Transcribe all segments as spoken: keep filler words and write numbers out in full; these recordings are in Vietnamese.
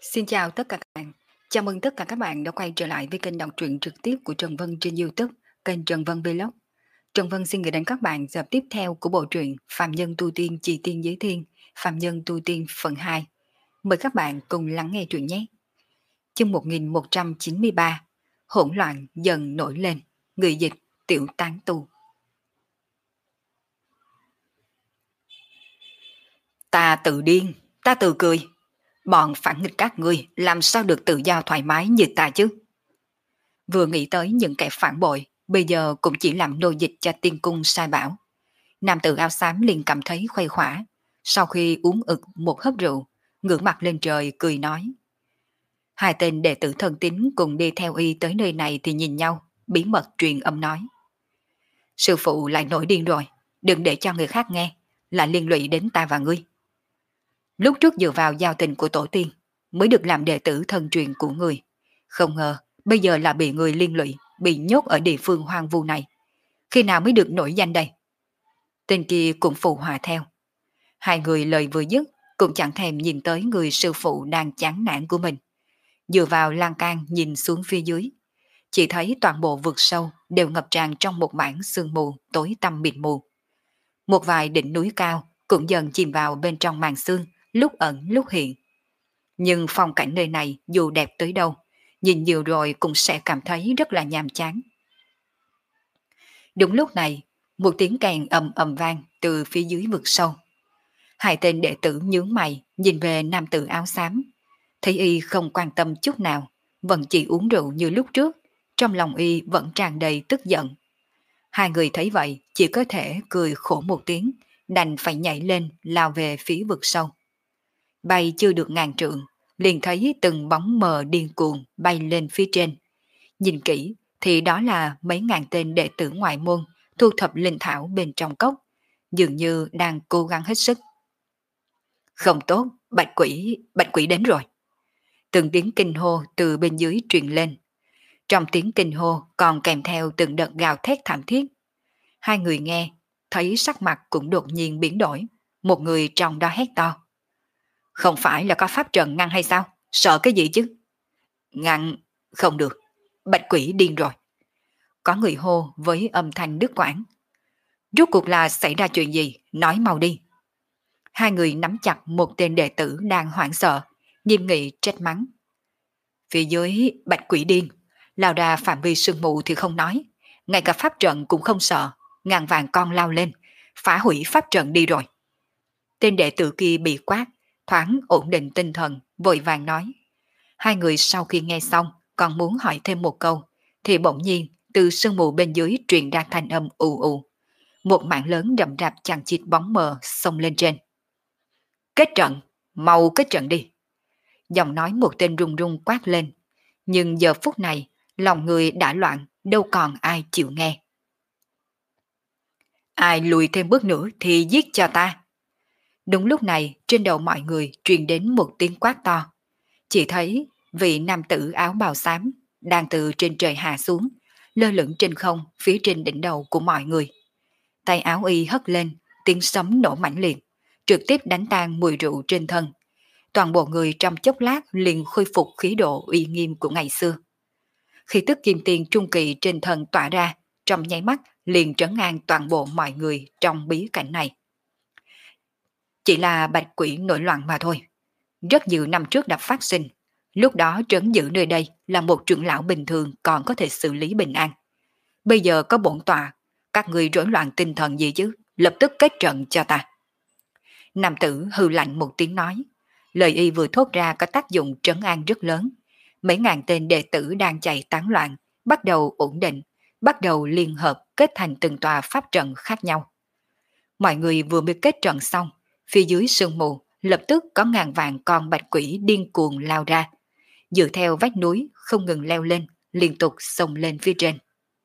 Xin chào tất cả các bạn. Chào mừng tất cả các bạn đã quay trở lại với kênh đọc truyện trực tiếp của Trần Vân trên YouTube, kênh Trần Vân Vlog. Trần Vân xin gửi đến các bạn tập tiếp theo của bộ truyện Phạm Nhân Tu Tiên Chỉ Tiên Giới Thiên, Phạm Nhân Tu Tiên phần hai. Mời các bạn cùng lắng nghe truyện nhé. Chương một nghìn một trăm chín mươi ba. Hỗn loạn dần nổi lên. Người dịch Tiểu Tán Tu. Ta tự điên, ta tự cười. Bọn phản nghịch các ngươi làm sao được tự do thoải mái như ta chứ? Vừa nghĩ tới những kẻ phản bội, bây giờ cũng chỉ làm nô dịch cho tiên cung sai bảo. Nam tử áo xám liền cảm thấy khuây khỏa. Sau khi uống ực một hớp rượu, ngửa mặt lên trời cười nói. Hai tên đệ tử thân tín cùng đi theo y tới nơi này thì nhìn nhau, bí mật truyền âm nói. Sư phụ lại nổi điên rồi, đừng để cho người khác nghe, là liên lụy đến ta và ngươi. Lúc trước dựa vào giao tình của tổ tiên, mới được làm đệ tử thân truyền của người. Không ngờ, bây giờ là bị người liên lụy, bị nhốt ở địa phương hoang vu này. Khi nào mới được nổi danh đây? Tên kia cũng phụ họa theo. Hai người lời vừa dứt, cũng chẳng thèm nhìn tới người sư phụ đang chán nản của mình. Dựa vào lan can nhìn xuống phía dưới. Chỉ thấy toàn bộ vực sâu đều ngập tràn trong một mảng sương mù tối tăm mịt mù. Một vài đỉnh núi cao cũng dần chìm vào bên trong màn sương, lúc ẩn lúc hiện. Nhưng phong cảnh nơi này dù đẹp tới đâu, nhìn nhiều rồi cũng sẽ cảm thấy rất là nhàm chán. Đúng lúc này, một tiếng kèn ầm ầm vang từ phía dưới vực sâu. Hai tên đệ tử nhướng mày nhìn về nam tử áo xám. Thấy y không quan tâm chút nào, vẫn chỉ uống rượu như lúc trước, trong lòng y vẫn tràn đầy tức giận. Hai người thấy vậy chỉ có thể cười khổ một tiếng, đành phải nhảy lên lao về phía vực sâu. Bay chưa được ngàn trượng, liền thấy từng bóng mờ điên cuồng bay lên phía trên. Nhìn kỹ thì đó là mấy ngàn tên đệ tử ngoại môn thu thập linh thảo bên trong cốc, dường như đang cố gắng hết sức. Không tốt, bạch quỷ, bạch quỷ đến rồi. Từng tiếng kinh hô từ bên dưới truyền lên. Trong tiếng kinh hô còn kèm theo từng đợt gào thét thảm thiết. Hai người nghe, thấy sắc mặt cũng đột nhiên biến đổi. Một người trong đó hét to. Không phải là có pháp trận ngăn hay sao? Sợ cái gì chứ? Ngăn, không được. Bạch quỷ điên rồi. Có người hô với âm thanh đứt quãng. Rốt cuộc là xảy ra chuyện gì? Nói mau đi. Hai người nắm chặt một tên đệ tử đang hoảng sợ, nghiêm nghị trách mắng. Phía dưới bạch quỷ điên, lao ra phạm vi sương mù thì không nói, ngay cả pháp trận cũng không sợ, ngàn vàng con lao lên, phá hủy pháp trận đi rồi. Tên đệ tử kia bị quát, thoáng ổn định tinh thần, vội vàng nói. Hai người sau khi nghe xong còn muốn hỏi thêm một câu, thì bỗng nhiên từ sương mù bên dưới truyền ra thanh âm ù ù. Một mảng lớn rậm rạp chằng chịt bóng mờ xông lên trên. Kết trận, mau kết trận đi. Giọng nói một tên run run quát lên. Nhưng giờ phút này, lòng người đã loạn, đâu còn ai chịu nghe. Ai lùi thêm bước nữa thì giết cho ta. Đúng lúc này, trên đầu mọi người truyền đến một tiếng quát to. Chỉ thấy vị nam tử áo bào xám đang từ trên trời hạ xuống, lơ lửng trên không phía trên đỉnh đầu của mọi người. Tay áo y hất lên, tiếng sấm nổ mãnh liệt, trực tiếp đánh tan mùi rượu trên thân. Toàn bộ người trong chốc lát liền khôi phục khí độ uy nghiêm của ngày xưa. Khi tức kim tiền trung kỳ trên thân tỏa ra, trong nháy mắt liền trấn an toàn bộ mọi người trong bí cảnh này. Chỉ là bạch quỷ nổi loạn mà thôi. Rất nhiều năm trước đã phát sinh, lúc đó trấn giữ nơi đây là một trưởng lão bình thường còn có thể xử lý bình an. Bây giờ có bổn tọa, các người rối loạn tinh thần gì chứ, lập tức kết trận cho ta. Nam tử hừ lạnh một tiếng nói, lời y vừa thốt ra có tác dụng trấn an rất lớn. Mấy ngàn tên đệ tử đang chạy tán loạn, bắt đầu ổn định, bắt đầu liên hợp kết thành từng tòa pháp trận khác nhau. Mọi người vừa mới kết trận xong, phía dưới sương mù lập tức có ngàn vạn con bạch quỷ điên cuồng lao ra, dựa theo vách núi không ngừng leo lên, liên tục xông lên phía trên.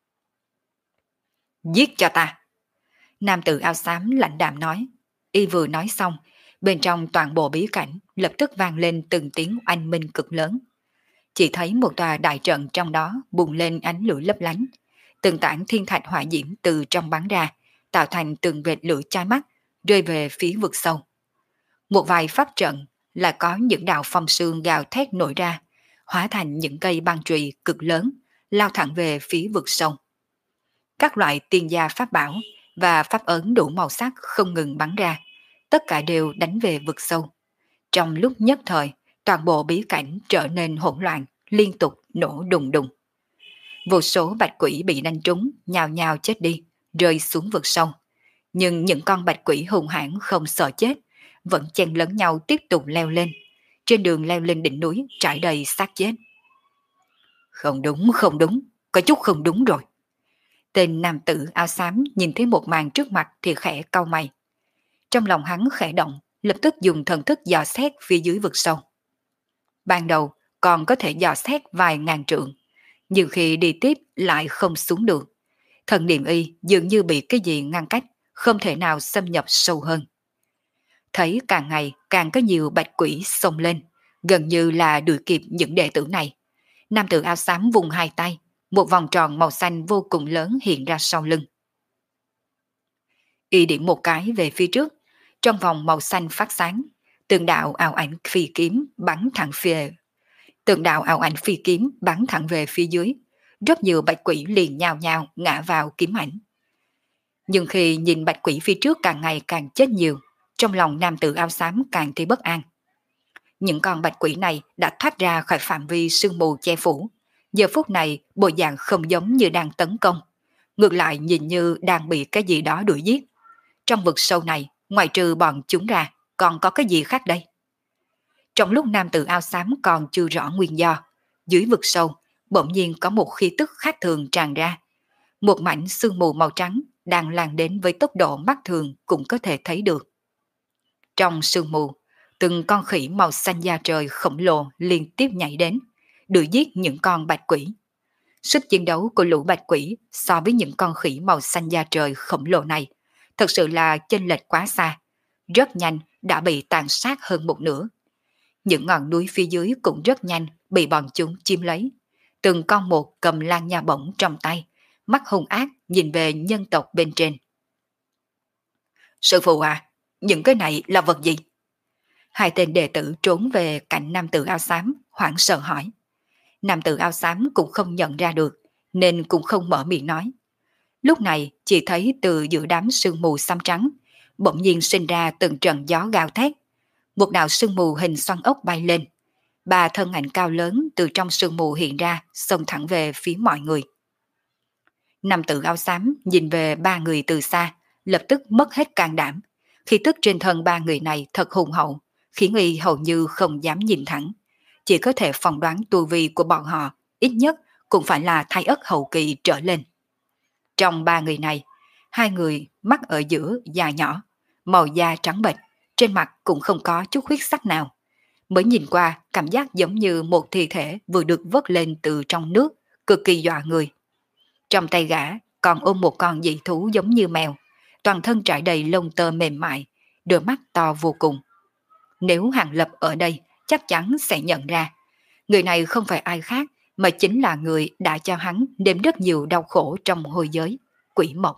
Giết cho ta! Nam tử áo xám lạnh đạm nói. Y vừa nói xong, bên trong toàn bộ bí cảnh lập tức vang lên từng tiếng oanh minh cực lớn. Chỉ thấy một tòa đại trận trong đó bùng lên ánh lửa lấp lánh, từng tảng thiên thạch hỏa diễm từ trong bắn ra, tạo thành từng vệt lửa chói mắt, rơi về phía vực sâu. Một vài pháp trận là có những đạo phong sương gào thét nổi ra, hóa thành những cây băng chùy cực lớn, lao thẳng về phía vực sâu. Các loại tiên gia pháp bảo và pháp ấn đủ màu sắc không ngừng bắn ra, tất cả đều đánh về vực sâu. Trong lúc nhất thời, toàn bộ bí cảnh trở nên hỗn loạn, liên tục nổ đùng đùng. Vô số bạch quỷ bị đánh trúng, nhào nhào chết đi, rơi xuống vực sâu. Nhưng những con bạch quỷ hung hãn không sợ chết, vẫn chen lẫn nhau tiếp tục leo lên. Trên đường leo lên đỉnh núi trải đầy xác chết. Không đúng, không đúng, có chút không đúng rồi. Tên nam tử áo xám nhìn thấy một màn trước mặt thì khẽ cau mày. Trong lòng hắn khẽ động, lập tức dùng thần thức dò xét phía dưới vực sâu. Ban đầu còn có thể dò xét vài ngàn trượng, nhưng khi đi tiếp lại không xuống được. Thần niệm y dường như bị cái gì ngăn cách, không thể nào xâm nhập sâu hơn. Thấy càng ngày càng có nhiều bạch quỷ xông lên, gần như là đuổi kịp những đệ tử này. Nam tử áo xám vùng hai tay, một vòng tròn màu xanh vô cùng lớn hiện ra sau lưng. Y điểm một cái về phía trước, trong vòng màu xanh phát sáng, từng đạo ảo ảnh phi kiếm bắn thẳng phía từng đạo ảo ảnh phi kiếm bắn thẳng về phía dưới. Rất nhiều bạch quỷ liền nhào nhào ngã vào kiếm ảnh. Nhưng khi nhìn bạch quỷ phía trước càng ngày càng chết nhiều, trong lòng nam tử áo xám càng thấy bất an. Những con bạch quỷ này đã thoát ra khỏi phạm vi sương mù che phủ. Giờ phút này bộ dạng không giống như đang tấn công, ngược lại nhìn như đang bị cái gì đó đuổi giết. Trong vực sâu này, ngoài trừ bọn chúng ra, còn có cái gì khác đây? Trong lúc nam tử áo xám còn chưa rõ nguyên do, dưới vực sâu bỗng nhiên có một khí tức khác thường tràn ra. Một mảnh sương mù màu trắng đang lan đến với tốc độ mắt thường cũng có thể thấy được. Trong sương mù, từng con khỉ màu xanh da trời khổng lồ liên tiếp nhảy đến, đuổi giết những con bạch quỷ. Sức chiến đấu của lũ bạch quỷ so với những con khỉ màu xanh da trời khổng lồ này thật sự là chênh lệch quá xa, rất nhanh đã bị tàn sát hơn một nửa. Những ngọn núi phía dưới cũng rất nhanh bị bọn chúng chiếm lấy. Từng con một cầm lan nha bổng trong tay, mắt hung ác nhìn về nhân tộc bên trên. Sư phụ à, những cái này là vật gì? Hai tên đệ tử trốn về cạnh nam tử áo xám, hoảng sợ hỏi. Nam tử áo xám cũng không nhận ra được, nên cũng không mở miệng nói. Lúc này chỉ thấy từ giữa đám sương mù xám trắng, bỗng nhiên sinh ra từng trận gió gào thét. Một đạo sương mù hình xoắn ốc bay lên. Ba thân ảnh cao lớn từ trong sương mù hiện ra, xông thẳng về phía mọi người. Nam tử áo xám nhìn về ba người từ xa, lập tức mất hết can đảm. Khí tức trên thân ba người này thật hùng hậu, khiến y hầu như không dám nhìn thẳng. Chỉ có thể phỏng đoán tu vi của bọn họ, ít nhất cũng phải là thái ất hậu kỳ trở lên. Trong ba người này, hai người mắt ở giữa dài nhỏ, màu da trắng bệch, trên mặt cũng không có chút huyết sắc nào. Mới nhìn qua cảm giác giống như một thi thể vừa được vớt lên từ trong nước, cực kỳ dọa người. Trong tay gã còn ôm một con dị thú giống như mèo, toàn thân trải đầy lông tơ mềm mại, đôi mắt to vô cùng. Nếu Hàng Lập ở đây chắc chắn sẽ nhận ra, người này không phải ai khác mà chính là người đã cho hắn nếm rất nhiều đau khổ trong hồi giới, Quỷ Mộc.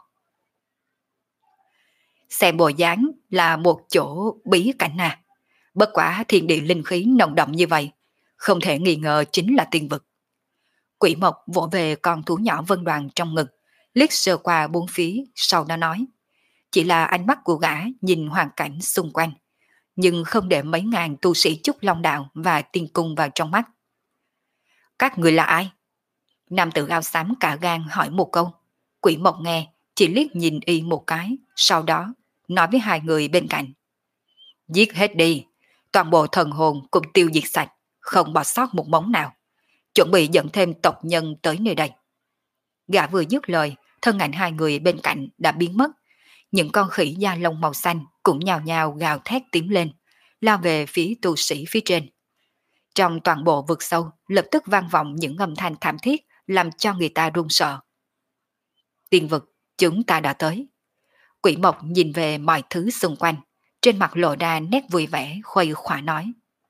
Xem bộ dáng là một chỗ bí cảnh à. Bất quả thiên địa linh khí nồng đậm như vậy, không thể nghi ngờ chính là tiên vực. Quỷ Mộc vỗ về con thú nhỏ Vân Đoàn trong ngực, liếc sơ qua bốn phía, sau đó nói. Chỉ là ánh mắt của gã nhìn hoàn cảnh xung quanh, nhưng không để mấy ngàn tu sĩ Trúc Long Đạo và tiên cung vào trong mắt. Các người là ai? Nam tử áo xám cả gan hỏi một câu. Quỷ Mộc nghe, chỉ liếc nhìn y một cái, sau đó nói với hai người bên cạnh. Giết hết đi, toàn bộ thần hồn cũng tiêu diệt sạch, không bỏ sót một mống nào. Chuẩn bị dẫn thêm tộc nhân tới nơi đây. Gã vừa dứt lời, thân ảnh hai người bên cạnh đã biến mất. Những con khỉ da lông màu xanh cũng nhào nhào gào thét tiến lên, lao về phía tu sĩ phía trên. Trong toàn bộ vực sâu lập tức vang vọng những âm thanh thảm thiết làm cho người ta run sợ. Tiên vực, chúng ta đã tới. Quỷ Mộc nhìn về mọi thứ xung quanh, trên mặt lộ ra nét vui vẻ khuây khỏa nói.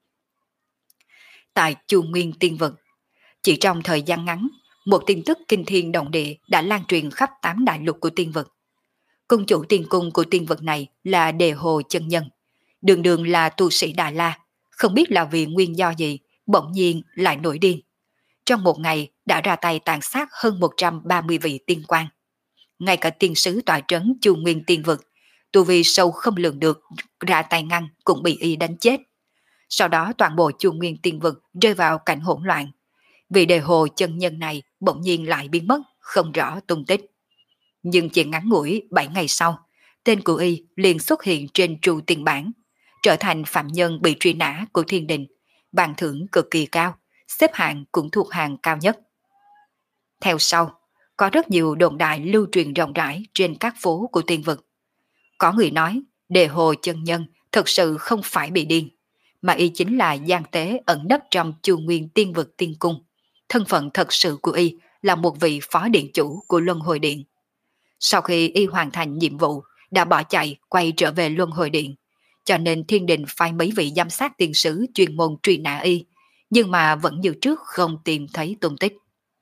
Tại Chu Nguyên tiên vực, chỉ trong thời gian ngắn, một tin tức kinh thiên động địa đã lan truyền khắp tám đại lục của tiên vực. Cung chủ tiên cung của tiên vực này là Đề Hồ chân nhân, đường đường là tu sĩ Đại La, Không biết là vì nguyên do gì, bỗng nhiên lại nổi điên. Trong một ngày đã ra tay tàn sát hơn một trăm ba mươi vị tiên quan. Ngay cả tiên sứ tọa trấn Chu Nguyên Tiên Vực, tu vi sâu không lường được, ra tay ngăn cũng bị y đánh chết. Sau đó toàn bộ Chu Nguyên Tiên Vực rơi vào cảnh hỗn loạn. Vị đề hồ chân nhân này bỗng nhiên lại biến mất, không rõ tung tích. Nhưng chỉ ngắn ngủi bảy ngày sau, tên của y liền xuất hiện trên trụ tiền bản, trở thành phạm nhân bị truy nã của thiên đình, ban thưởng cực kỳ cao, xếp hạng cũng thuộc hàng cao nhất. Theo sau, có rất nhiều đồn đại lưu truyền rộng rãi trên các phố của tiên vực. Có người nói, đề hồ chân nhân thực sự không phải bị điên, mà y chính là gian tế ẩn nấp trong Chu Nguyên Tiên Vực Tiên Cung. Thân phận thật sự của y là một vị phó điện chủ của Luân Hồi Điện. Sau khi y hoàn thành nhiệm vụ, đã bỏ chạy quay trở về Luân Hồi Điện, cho nên thiên đình phái mấy vị giám sát tiên sứ chuyên môn truy nã y, nhưng mà vẫn như trước không tìm thấy tung tích.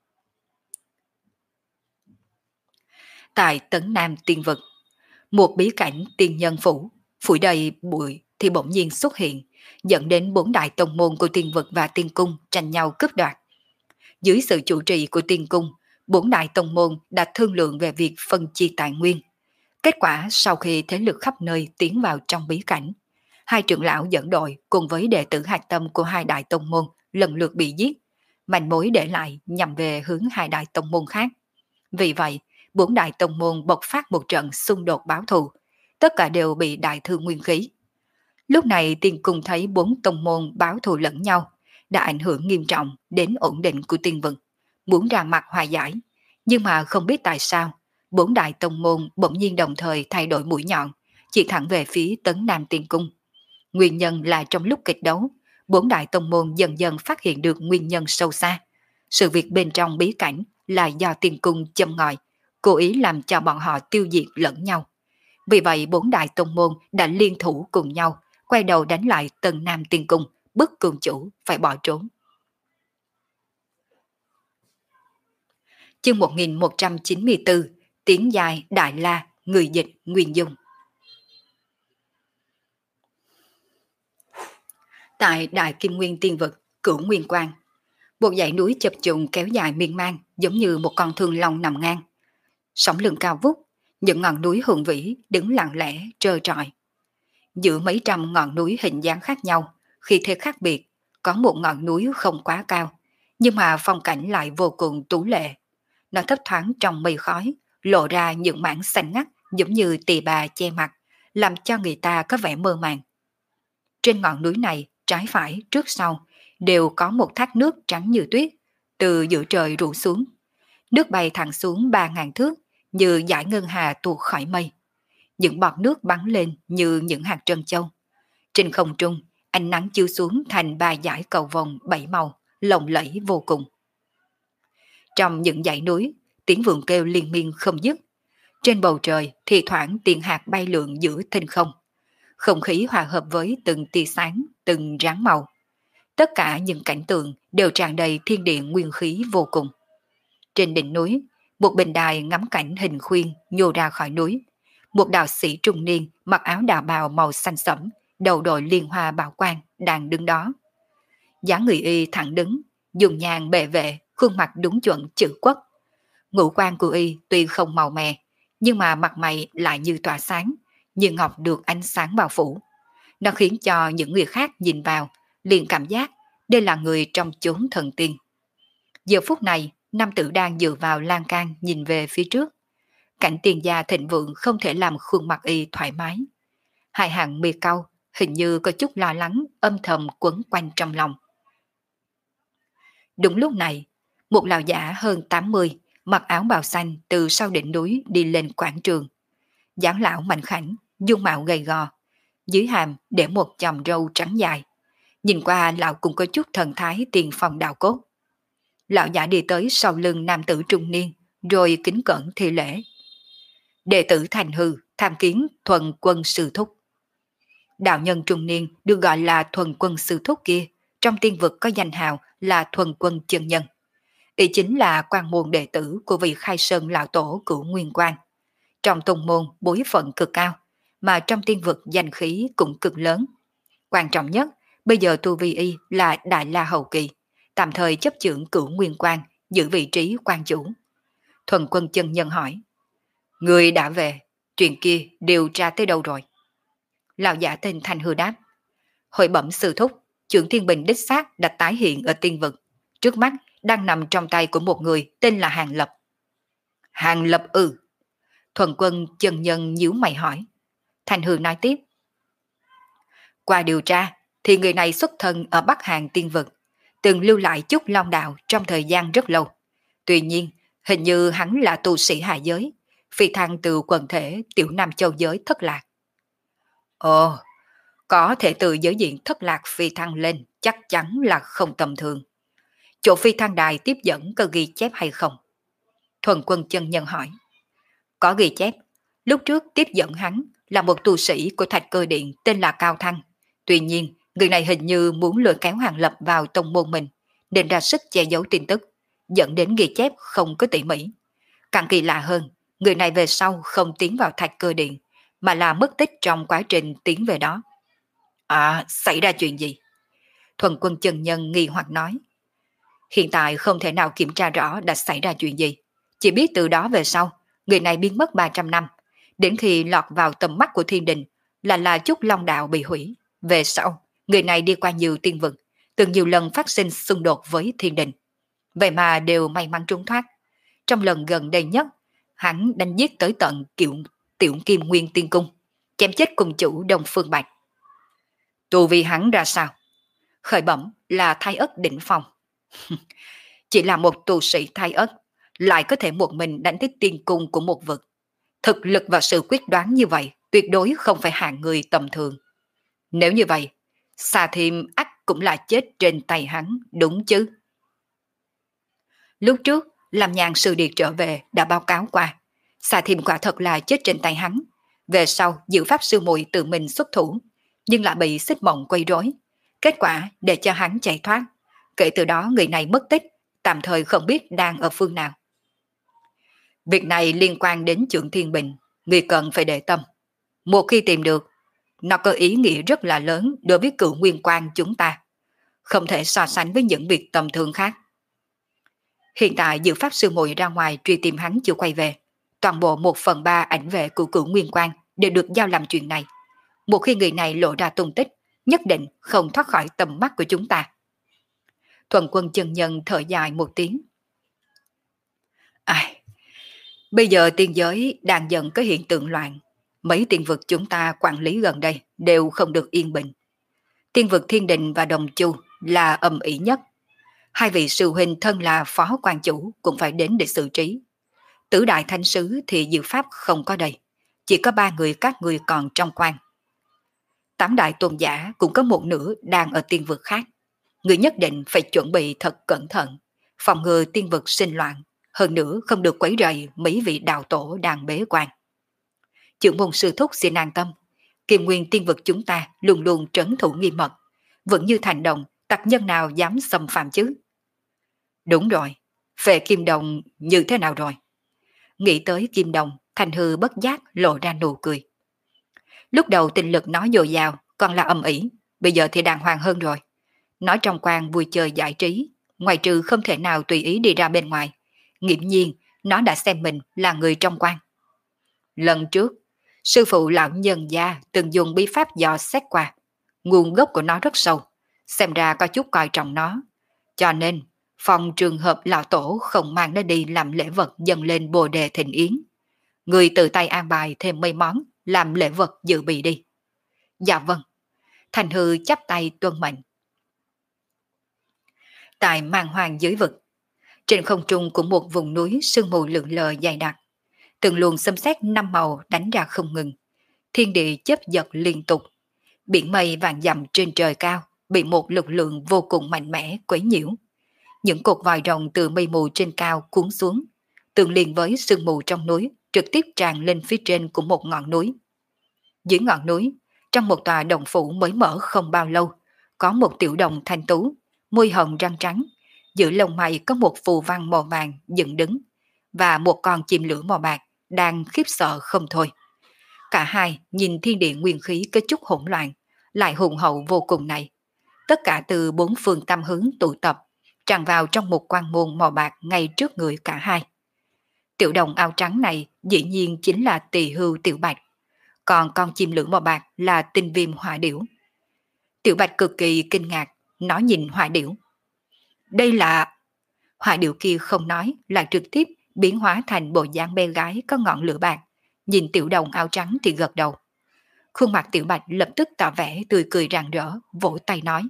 Tại Tấn Nam Tiên Vực, một bí cảnh tiên nhân phủ, phủi đầy bụi thì bỗng nhiên xuất hiện, dẫn đến bốn đại tông môn của tiên vực và tiên cung tranh nhau cướp đoạt. Dưới sự chủ trì của tiên cung, bốn đại tông môn đã thương lượng về việc phân chia tài nguyên. Kết quả sau khi thế lực khắp nơi tiến vào trong bí cảnh, hai trưởng lão dẫn đội cùng với đệ tử hạch tâm của hai đại tông môn lần lượt bị giết, manh mối để lại nhằm về hướng hai đại tông môn khác. Vì vậy, bốn đại tông môn bộc phát một trận xung đột báo thù, tất cả đều bị đại thương nguyên khí. Lúc này tiên cung thấy bốn tông môn báo thù lẫn nhau, đã ảnh hưởng nghiêm trọng đến ổn định của tiên vực, muốn ra mặt hòa giải, nhưng mà không biết tại sao, bốn đại tông môn bỗng nhiên đồng thời thay đổi mũi nhọn, chỉ thẳng về phía Tấn Nam Tiên Cung. Nguyên nhân là trong lúc kịch đấu, bốn đại tông môn dần dần phát hiện được nguyên nhân sâu xa. Sự việc bên trong bí cảnh là do Tiên Cung châm ngòi, cố ý làm cho bọn họ tiêu diệt lẫn nhau. Vì vậy bốn đại tông môn đã liên thủ cùng nhau, quay đầu đánh lại Tấn Nam Tiên Cung, bức cường chủ phải bỏ trốn. Chương một nghìn một trăm chín mươi tư, Tiếng dài Đại La, người dịch Nguyên Dung. Tại Đại Kim Nguyên Tiên Vực, Cửu Nguyên Quang, một dãy núi chập trùng kéo dài miên man giống như một con thương long nằm ngang. Sóng lưng cao vút, những ngọn núi hùng vĩ đứng lặng lẽ trơ trọi. Giữa mấy trăm ngọn núi hình dáng khác nhau, khi thế khác biệt, có một ngọn núi không quá cao, nhưng mà phong cảnh lại vô cùng tú lệ. Nó thấp thoáng trong mây khói, lộ ra những mảng xanh ngắt giống như tỳ bà che mặt, làm cho người ta có vẻ mơ màng. Trên ngọn núi này, trái phải, trước sau, đều có một thác nước trắng như tuyết, từ giữa trời rủ xuống. Nước bay thẳng xuống ba ngàn thước, như dải ngân hà tuột khỏi mây. Những bọt nước bắn lên như những hạt trân châu. Trên không trung, ánh nắng chiếu xuống thành ba dải cầu vồng bảy màu, lộng lẫy vô cùng. Trong những dãy núi, tiếng vượn kêu liên miên không dứt. Trên bầu trời thì thoảng tiếng hạt bay lượn giữa thinh không. Không khí hòa hợp với từng tia sáng, từng ráng màu. Tất cả những cảnh tượng đều tràn đầy thiên địa nguyên khí vô cùng. Trên đỉnh núi, một bình đài ngắm cảnh hình khuyên nhô ra khỏi núi. Một đạo sĩ trung niên mặc áo đạo bào màu xanh sẫm, đầu đội liên hoa bảo quang đang đứng đó. Dáng người y thẳng đứng, dùng nhàn bệ vệ, khuôn mặt đúng chuẩn chữ quốc. Ngũ quan của y tuy không màu mè, nhưng mà mặt mày lại như tỏa sáng, như ngọc được ánh sáng bao phủ. Nó khiến cho những người khác nhìn vào, liền cảm giác đây là người trong chốn thần tiên. Giờ phút này, nam tử đang dựa vào lan can nhìn về phía trước. Cảnh tiền gia thịnh vượng không thể làm khuôn mặt y thoải mái. Hai hàng mi cau, hình như có chút lo lắng, âm thầm quấn quanh trong lòng. Đúng lúc này, một lão giả hơn tám mươi, mặc áo bào xanh từ sau đỉnh núi đi lên quảng trường. Dáng lão mạnh khảnh, dung mạo gầy gò, dưới hàm để một chòm râu trắng dài. Nhìn qua lão cũng có chút thần thái tiền phong đạo cốt. Lão giả đi tới sau lưng nam tử trung niên, rồi kính cẩn thi lễ. Đệ tử Thành Hư, tham kiến Thuần Quân Sư Thúc. Đạo nhân trung niên được gọi là Thuần Quân Sư Thúc kia, trong tiên vực có danh hào là Thuần Quân Chân Nhân. Y chính là quan môn đệ tử của vị Khai Sơn lão tổ Cửu Nguyên Quang. Trong tông môn bối phận cực cao, mà trong tiên vực danh khí cũng cực lớn. Quan trọng nhất, Bây giờ tu vi y là Đại La Hậu Kỳ, tạm thời chấp chưởng Cửu Nguyên Quan, giữ vị trí quan chủ. Thuần Quân chân nhân hỏi, người đã về, chuyện kia điều tra tới đâu rồi? Lão giả tên Thanh Hư đáp, hội bẩm sư thúc, trưởng Thiên Bình đích xác đã tái hiện ở tiên vực, trước mắt đang nằm trong tay của một người tên là Hàng Lập. Hàng Lập ư? Thuần Quân chân nhân nhíu mày hỏi. Thanh Hư nói tiếp, qua điều tra thì người này xuất thân ở Bắc Hàn tiên vực, từng lưu lại chút long đạo trong thời gian rất lâu. Tuy nhiên, hình như hắn là tu sĩ hạ giới, phi thăng từ quần thể tiểu Nam Châu giới thất lạc. Ồ, có thể từ giới diện thất lạc phi thăng lên chắc chắn là không tầm thường. Chỗ phi thăng đài tiếp dẫn có ghi chép hay không? Thuần Quân chân nhân hỏi. Có ghi chép, lúc trước tiếp dẫn hắn là một tu sĩ của Thạch Cơ Điện tên là Cao Thăng. Tuy nhiên, người này hình như muốn lôi kéo Hàng Lập vào tông môn mình, nên ra sức che giấu tin tức, dẫn đến ghi chép không có tỉ mỉ. Càng kỳ lạ hơn, người này về sau không tiến vào Thạch Cơ Điện, mà là mất tích trong quá trình tiến về đó. À, xảy ra chuyện gì? Thuần Quân chân nhân nghi hoặc nói. Hiện tại không thể nào kiểm tra rõ đã xảy ra chuyện gì, chỉ biết từ đó về sau, người này biến mất ba trăm năm, đến khi lọt vào tầm mắt của thiên đình là là chút long đạo bị hủy. Về sau, người này đi qua nhiều tiên vực, từng nhiều lần phát sinh xung đột với thiên đình. Vậy mà đều may mắn trốn thoát. Trong lần gần đây nhất, hắn đánh giết tới tận kiểu tiểu kim nguyên tiên cung, chém chết cùng chủ Đông Phương Bạch. Tu vi hắn ra sao? Khởi bẩm là thái ất đỉnh phong. Chỉ là một tu sĩ thái ất, lại có thể một mình đánh tới tiên cung của một vực. Thực lực và sự quyết đoán như vậy tuyệt đối không phải hạng người tầm thường. Nếu như vậy, Xà Thiêm ắt cũng là chết trên tay hắn, đúng chứ? Lúc trước, làm nhàn sư điệt trở về đã báo cáo qua. Xà Thiêm quả thật là chết trên tay hắn. Về sau, Diệu Pháp Sư Muội tự mình xuất thủ, nhưng lại bị xích mộng quấy rối. Kết quả để cho hắn chạy thoát. Kể từ đó người này mất tích, tạm thời không biết đang ở phương nào. Việc này liên quan đến Trượng Thiên Bình, người cần phải để tâm. Một khi tìm được, nó có ý nghĩa rất là lớn đối với Cửu Nguyên Quan chúng ta, không thể so sánh với những việc tầm thường khác. Hiện tại Diệu Pháp Sư Muội ra ngoài truy tìm hắn chưa quay về, toàn bộ một phần ba ảnh vệ của Cửu Nguyên Quan đều được giao làm chuyện này. Một khi người này lộ ra tung tích, nhất định không thoát khỏi tầm mắt của chúng ta. Thuần Quân chân nhân thở dài một tiếng. Ai, bây giờ tiên giới đang dần có hiện tượng loạn. Mấy tiên vực chúng ta quản lý gần đây đều không được yên bình. Tiên vực Thiên Đình và Đồng Chu là ầm ĩ nhất. Hai vị sư huynh thân là phó quan chủ cũng phải đến để xử trí. Tứ đại thánh sứ thì Diệu Pháp không có đây, chỉ có ba người các người còn trong quan. Tám đại tôn giả cũng có một nửa đang ở tiên vực khác. Người nhất định phải chuẩn bị thật cẩn thận, phòng ngừa tiên vực sinh loạn, hơn nữa không được quấy rầy mấy vị đạo tổ đang bế quan. Trưởng môn sư thúc xin an tâm, Kim Nguyên tiên vực chúng ta luôn luôn trấn thủ nghiêm mật, vẫn như Thành Đồng, tặc nhân nào dám xâm phạm chứ? Đúng rồi, về Kim Đồng như thế nào rồi? Nghĩ tới Kim Đồng, Thành Hư bất giác lộ ra nụ cười. Lúc đầu tinh lực nó dồi dào, còn là ầm ĩ, bây giờ thì đàng hoàng hơn rồi. Nói trong quan vui chơi giải trí, ngoài trừ không thể nào tùy ý đi ra bên ngoài, nghiễm nhiên nó đã xem mình là người trong quan. Lần trước, sư phụ lão nhân gia từng dùng bí pháp dò xét qua, nguồn gốc của nó rất sâu, xem ra có chút coi trọng nó, cho nên phòng trường hợp lão tổ không mang nó đi làm lễ vật dâng lên bồ đề thịnh yến. Người tự tay an bài thêm mấy món làm lễ vật dự bị đi. Dạ vâng. Thành Hư chắp tay tuân mệnh. Tại màn hoàng giới vực, trên không trung của một vùng núi sương mù lượn lờ dày đặc, từng luồng xâm xét năm màu đánh ra không ngừng, thiên địa chớp giật liên tục, biển mây vàng dặm trên trời cao bị một lực lượng vô cùng mạnh mẽ quấy nhiễu. Những cột vòi rồng từ mây mù trên cao cuốn xuống, tương liền với sương mù trong núi, trực tiếp tràn lên phía trên của một ngọn núi. Dưới ngọn núi, trong một tòa đồng phủ mới mở không bao lâu, có một tiểu đồng thanh tú, môi hồng răng trắng, giữa lông mày có một phù văn màu vàng dựng đứng, và một con chim lửa màu bạc đang khiếp sợ không thôi. Cả hai nhìn thiên địa nguyên khí có chút hỗn loạn, lại hùng hậu vô cùng này, tất cả từ bốn phương tám hướng tụ tập, tràn vào trong một quan môn màu bạc ngay trước người cả hai. Tiểu đồng áo trắng này dĩ nhiên chính là Tỳ Hưu Tiểu Bạch, còn con chim lửa màu bạc là Tinh Viêm Hỏa Điểu. Tiểu Bạch cực kỳ kinh ngạc, nó nhìn Hỏa Điểu. Đây là... Hỏa Điểu kia không nói, lại trực tiếp biến hóa thành bộ dáng bé gái có ngọn lửa bạc, nhìn tiểu đồng áo trắng thì gật đầu. Khuôn mặt Tiểu Bạch lập tức tỏ vẻ tươi cười rạng rỡ, vỗ tay nói.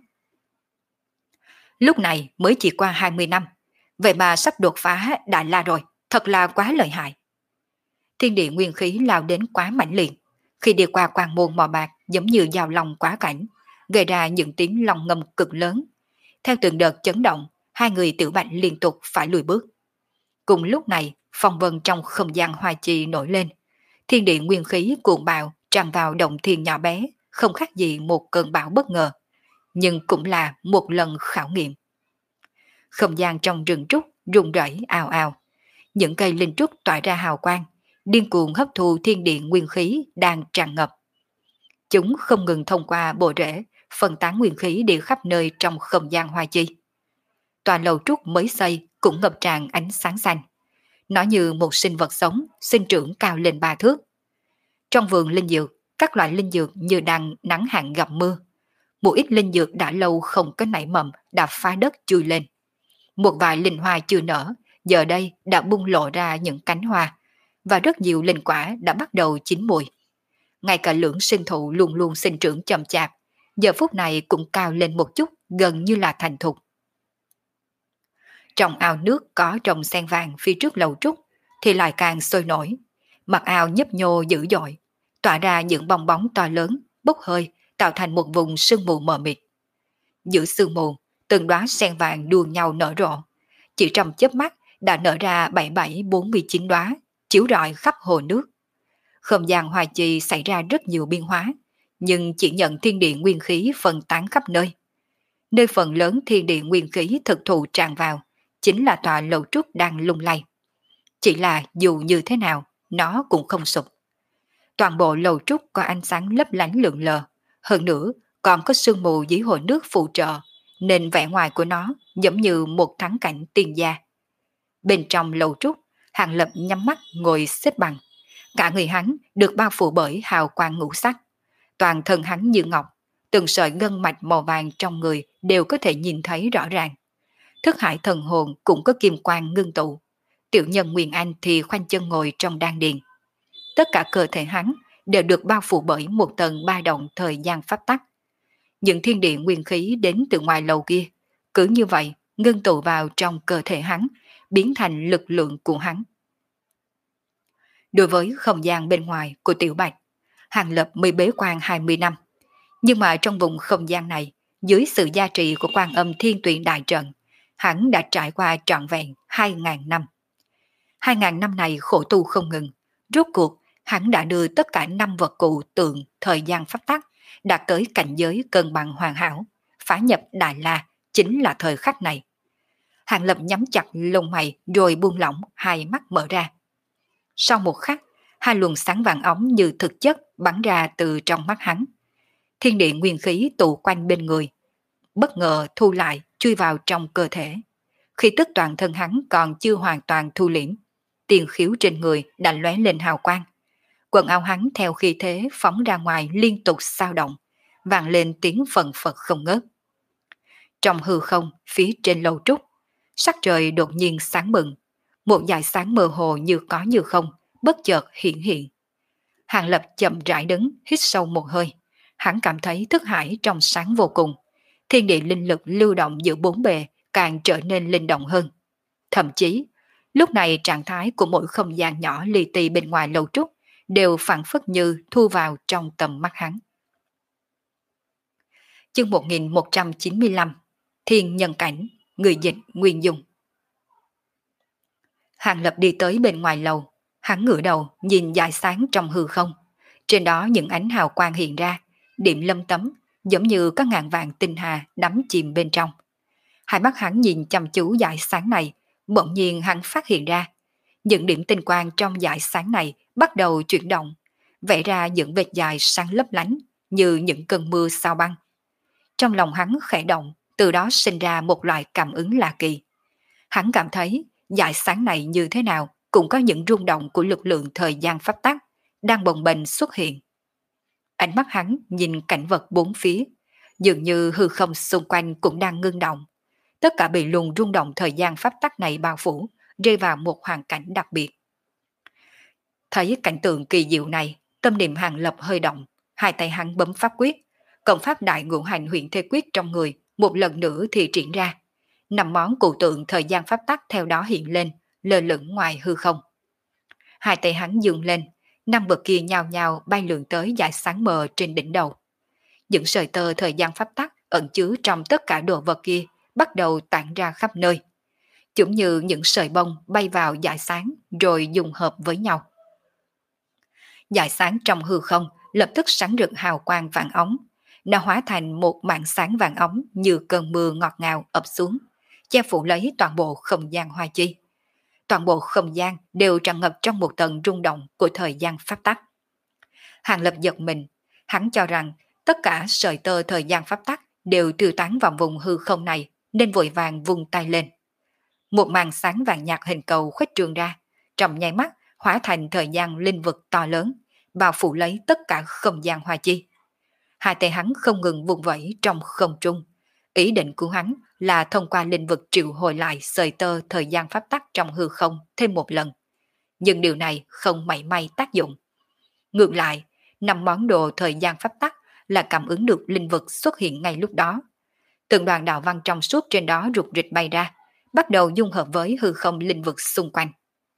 Lúc này mới chỉ qua hai mươi năm, vậy mà sắp đột phá Đại La rồi, thật là quá lợi hại. Thiên địa nguyên khí lao đến quá mãnh liệt, khi đi qua quan môn màu bạc giống như giao long quá cảnh, gây ra những tiếng long ngâm cực lớn. Theo từng đợt chấn động, hai người Tiểu Bạch liên tục phải lùi bước. Cùng lúc này, phong vân trong không gian hoa chi nổi lên, thiên địa nguyên khí cuộn bạo tràn vào động thiên nhỏ bé, không khác gì một cơn bão bất ngờ, nhưng cũng là một lần khảo nghiệm. Không gian trong rừng trúc rung rẩy ào ào, những cây linh trúc tỏa ra hào quang, điên cuồng hấp thu thiên địa nguyên khí đang tràn ngập. Chúng không ngừng thông qua bộ rễ, phân tán nguyên khí đi khắp nơi trong không gian hoa chi. Tòa lầu trúc mới xây cũng ngập tràn ánh sáng xanh. Nó như một sinh vật sống, sinh trưởng cao lên ba thước. Trong vườn linh dược, các loại linh dược như đang nắng hạn gặp mưa. Một ít linh dược đã lâu không có nảy mầm đã phá đất chui lên. Một vài linh hoa chưa nở, giờ đây đã bung lộ ra những cánh hoa, và rất nhiều linh quả đã bắt đầu chín mùi. Ngay cả lưỡng sinh thụ luôn luôn sinh trưởng chậm chạp, giờ phút này cũng cao lên một chút, gần như là thành thục. Trong ao nước có trồng sen vàng phía trước lầu trúc thì lại càng sôi nổi. Mặt ao nhấp nhô dữ dội, tỏa ra những bong bóng to lớn, bốc hơi, tạo thành một vùng sương mù mờ mịt. Giữa sương mù, từng đóa sen vàng đua nhau nở rộ. Chỉ trong chớp mắt đã nở ra bảy bảy bốn mươi chín đóa, chiếu rọi khắp hồ nước. Không gian hoa chi xảy ra rất nhiều biến hóa, nhưng chỉ nhận thiên địa nguyên khí phân tán khắp nơi. Nơi phần lớn thiên địa nguyên khí thực thụ tràn vào, chính là tòa lầu trúc đang lung lay. Chỉ là dù như thế nào, nó cũng không sụp. Toàn bộ lầu trúc có ánh sáng lấp lánh lượn lờ, hơn nữa còn có sương mù dưới hồ nước phụ trợ, nên vẻ ngoài của nó giống như một thắng cảnh tiên gia. Bên trong lầu trúc, Hàng Lập nhắm mắt ngồi xếp bằng. Cả người hắn được bao phủ bởi hào quang ngũ sắc. Toàn thân hắn như ngọc, từng sợi gân mạch màu vàng trong người đều có thể nhìn thấy rõ ràng. Thức hải thần hồn cũng có kim quang ngưng tụ. Tiểu nhân Nguyên Anh thì khoanh chân ngồi trong đan điền. Tất cả cơ thể hắn đều được bao phủ bởi một tầng ba động thời gian pháp tắc. Những thiên địa nguyên khí đến từ ngoài lầu kia, cứ như vậy ngưng tụ vào trong cơ thể hắn, biến thành lực lượng của hắn. Đối với không gian bên ngoài của Tiểu Bạch, Hàng Lập mới bế quan hai mươi năm. Nhưng mà trong vùng không gian này, dưới sự gia trì của Quan Âm Thiên Tuyển Đại Trận, hắn đã trải qua trọn vẹn hai ngàn năm. Hai ngàn năm này khổ tu không ngừng, rốt cuộc hắn đã đưa tất cả năm vật cụ tượng thời gian pháp tắc đạt tới cảnh giới cân bằng hoàn hảo, phá nhập Đại La chính là thời khắc này. Hàng Lập nhắm chặt lông mày rồi buông lỏng, hai mắt mở ra. Sau một khắc, hai luồng sáng vàng óng như thực chất bắn ra từ trong mắt hắn. Thiên địa nguyên khí tụ quanh bên người, bất ngờ thu lại chui vào trong cơ thể. Khi tức toàn thân hắn còn chưa hoàn toàn thu liễm, tiền khiếu trên người đã lóe lên hào quang. Quần áo hắn theo khi thế phóng ra ngoài liên tục sao động, vang lên tiếng phần phật không ngớt. Trong hư không, phía trên lầu trúc, sắc trời đột nhiên sáng bừng, một dải sáng mơ hồ như có như không, bất chợt hiện hiện. Hàng Lập chậm rãi đứng, hít sâu một hơi. Hắn cảm thấy thức hải trong sáng vô cùng. Thiên địa linh lực lưu động giữa bốn bề càng trở nên linh động hơn. Thậm chí, lúc này trạng thái của mỗi không gian nhỏ li ti bên ngoài lầu trúc đều phản phất như thu vào trong tầm mắt hắn. Chương một nghìn một trăm chín mươi lăm Thiên Nhân Cảnh, người dịch Nguyên Dung. Hàng Lập đi tới bên ngoài lầu, hắn ngửa đầu nhìn dải sáng trong hư không. Trên đó những ánh hào quang hiện ra, điểm lâm tấm, giống như có ngàn vàng tinh hà đắm chìm bên trong. Hai mắt hắn nhìn chăm chú dải sáng này, bỗng nhiên hắn phát hiện ra, những điểm tinh quang trong dải sáng này bắt đầu chuyển động, vẽ ra những vệt dài sáng lấp lánh như những cơn mưa sao băng. Trong lòng hắn khẽ động, từ đó sinh ra một loại cảm ứng lạ kỳ. Hắn cảm thấy dải sáng này như thế nào cũng có những rung động của lực lượng thời gian pháp tắc đang bồng bềnh xuất hiện. Ánh mắt hắn nhìn cảnh vật bốn phía, dường như hư không xung quanh cũng đang ngưng động. Tất cả bị luồng rung động thời gian pháp tắc này bao phủ, rơi vào một hoàn cảnh đặc biệt. Thấy cảnh tượng kỳ diệu này, tâm niệm Hàng Lập hơi động, hai tay hắn bấm pháp quyết, cộng pháp đại ngũ hành huyện thế quyết trong người một lần nữa thì triển ra. Năm món cụ tượng thời gian pháp tắc theo đó hiện lên, lơ lửng ngoài hư không. Hai tay hắn dương lên, năm vật kia nhào nhào bay lượn tới dải sáng mờ trên đỉnh đầu. Những sợi tơ thời gian pháp tắc ẩn chứa trong tất cả đồ vật kia bắt đầu tản ra khắp nơi. Chúng như những sợi bông bay vào dải sáng rồi dùng hợp với nhau. Dải sáng trong hư không lập tức sáng rực hào quang vàng ống. Nó hóa thành một mảng sáng vàng ống như cơn mưa ngọt ngào ập xuống, che phủ lấy toàn bộ không gian hoa chi. Toàn bộ không gian đều tràn ngập trong một tầng rung động của thời gian pháp tắc. Hàng Lập giật mình, hắn cho rằng tất cả sợi tơ thời gian pháp tắc đều tiêu tán vào vùng hư không này, nên vội vàng vung tay lên. Một màn sáng vàng nhạt hình cầu khuếch trương ra, trong nháy mắt hóa thành thời gian linh vực to lớn, bao phủ lấy tất cả không gian hoa chi. Hai tay hắn không ngừng vùng vẫy trong không trung. Ý định của hắn là thông qua linh vực triệu hồi lại sợi tơ thời gian pháp tắc trong hư không thêm một lần. Nhưng điều này không mảy may tác dụng. Ngược lại, năm món đồ thời gian pháp tắc là cảm ứng được linh vực xuất hiện ngay lúc đó. Từng đoàn đạo văn trong suốt trên đó rụt rịch bay ra, bắt đầu dung hợp với hư không linh vực xung quanh.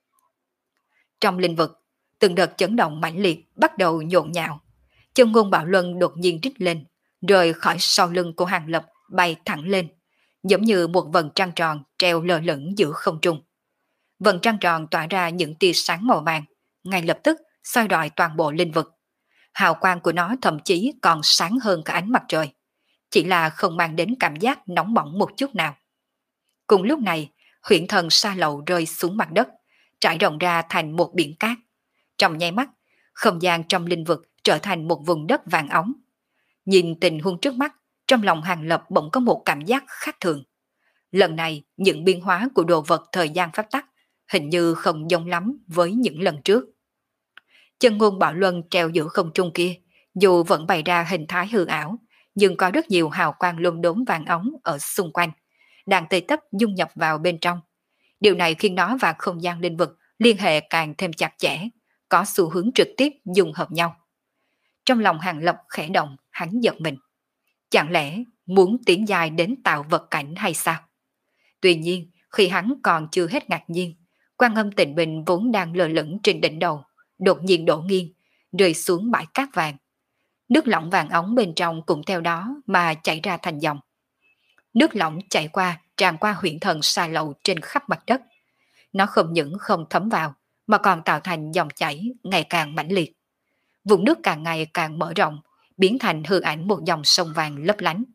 Trong linh vực, từng đợt chấn động mãnh liệt bắt đầu nhộn nhạo. Chân ngôn bạo luân đột nhiên rít lên, rời khỏi sau lưng của Hàng Lập bay thẳng lên, giống như một vầng trăng tròn treo lơ lửng giữa không trung. Vầng trăng tròn tỏa ra những tia sáng màu vàng, ngay lập tức soi rọi toàn bộ linh vực. Hào quang của nó thậm chí còn sáng hơn cả ánh mặt trời, chỉ là không mang đến cảm giác nóng bỏng một chút nào. Cùng lúc này, huyễn thần sa lậu rơi xuống mặt đất, trải rộng ra thành một biển cát. Trong nháy mắt, không gian trong linh vực trở thành một vùng đất vàng óng. Nhìn tình huống trước mắt, trong lòng Hàng Lập bỗng có một cảm giác khác thường. Lần này, những biến hóa của đồ vật thời gian pháp tắc hình như không giống lắm với những lần trước. Chân ngôn bạo luân treo giữa không trung kia, dù vẫn bày ra hình thái hư ảo, nhưng có rất nhiều hào quang lốm đốm vàng óng ở xung quanh, đang tê tấp dung nhập vào bên trong. Điều này khiến nó và không gian linh vực liên hệ càng thêm chặt chẽ, có xu hướng trực tiếp dung hợp nhau. Trong lòng Hàng Lập khẽ động, hắn giật mình. Chẳng lẽ muốn tiến dài đến tạo vật cảnh hay sao? Tuy nhiên, khi hắn còn chưa hết ngạc nhiên, Quan Âm Tịnh Bình vốn đang lơ lửng trên đỉnh đầu, đột nhiên đổ nghiêng, rơi xuống bãi cát vàng. Nước lỏng vàng ống bên trong cũng theo đó mà chảy ra thành dòng. Nước lỏng chảy qua, tràn qua huyễn thần sa lậu trên khắp mặt đất. Nó không những không thấm vào, mà còn tạo thành dòng chảy ngày càng mãnh liệt. Vùng nước càng ngày càng mở rộng, biến thành hư ảnh một dòng sông vàng lấp lánh.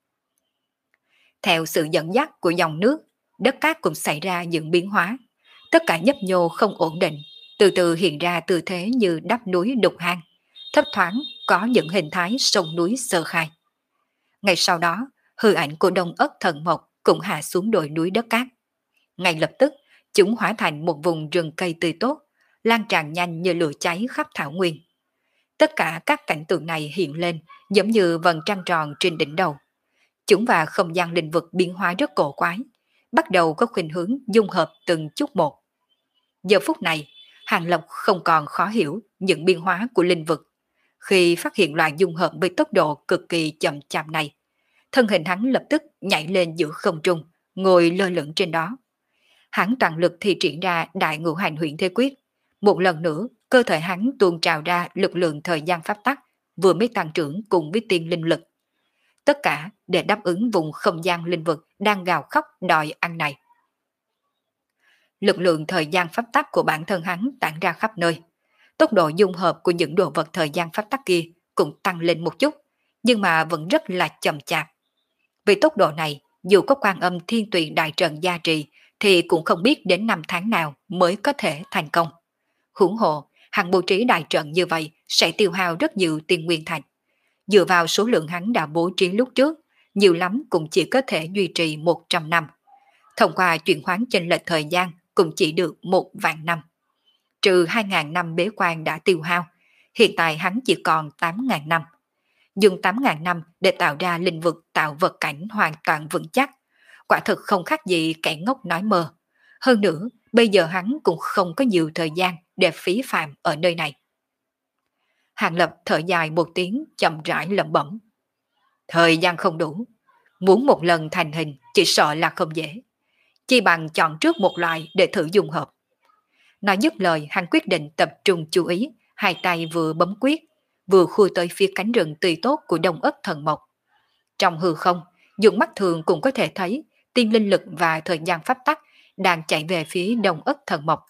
Theo sự dẫn dắt của dòng nước, đất cát cũng xảy ra những biến hóa. Tất cả nhấp nhô không ổn định, từ từ hiện ra tư thế như đắp núi đục hang, thấp thoáng có những hình thái sông núi sơ khai. Ngay sau đó, hư ảnh của Đông Ất Thần Mộc cũng hạ xuống đồi núi đất cát. Ngay lập tức, chúng hóa thành một vùng rừng cây tươi tốt, lan tràn nhanh như lửa cháy khắp thảo nguyên. Tất cả các cảnh tượng này hiện lên giống như vầng trăng tròn trên đỉnh đầu. Chúng và không gian linh vực biến hóa rất cổ quái, bắt đầu có khuynh hướng dung hợp từng chút một. Giờ phút này, Hàng Lập không còn khó hiểu những biến hóa của linh vực. Khi phát hiện loại dung hợp với tốc độ cực kỳ chậm chạp này, thân hình hắn lập tức nhảy lên giữa không trung, ngồi lơ lửng trên đó. Hắn toàn lực thi triển ra đại ngũ hành huyễn thế quyết. Một lần nữa, cơ thể hắn tuôn trào ra lực lượng thời gian pháp tắc, vừa mới tăng trưởng cùng với tiên linh lực. Tất cả để đáp ứng vùng không gian linh vực đang gào khóc đòi ăn này. Lực lượng thời gian pháp tắc của bản thân hắn tản ra khắp nơi. Tốc độ dung hợp của những đồ vật thời gian pháp tắc kia cũng tăng lên một chút, nhưng mà vẫn rất là chậm chạp. Vì tốc độ này, dù có Quan Âm Thiên Tụy đại trận gia trì, thì cũng không biết đến năm tháng nào mới có thể thành công. Huống hồ, hắn bố trí đại trận như vậy sẽ tiêu hao rất nhiều tiền nguyên thạch. Dựa vào số lượng hắn đã bố trí lúc trước, nhiều lắm cũng chỉ có thể duy trì một trăm năm. Thông qua chuyển hoán chênh lệch thời gian cũng chỉ được một vạn năm. Trừ hai ngàn năm bế quan đã tiêu hao, hiện tại hắn chỉ còn tám ngàn năm. Dùng tám ngàn năm để tạo ra linh vực tạo vật cảnh hoàn toàn vững chắc, quả thực không khác gì kẻ ngốc nói mơ. Hơn nữa, bây giờ hắn cũng không có nhiều thời gian để phí phạm ở nơi này. Hàng Lập thở dài một tiếng, chậm rãi lẩm bẩm. Thời gian không đủ, muốn một lần thành hình chỉ sợ là không dễ. Chỉ bằng chọn trước một loại để thử dung hợp. Nói dứt lời, hắn quyết định tập trung chú ý, hai tay vừa bấm quyết, vừa khui tới phía cánh rừng tươi tốt của Đông Ất Thần Mộc. Trong hư không, dùng mắt thường cũng có thể thấy tiên linh lực và thời gian pháp tắc đang chạy về phía Đông Ất Thần Mộc.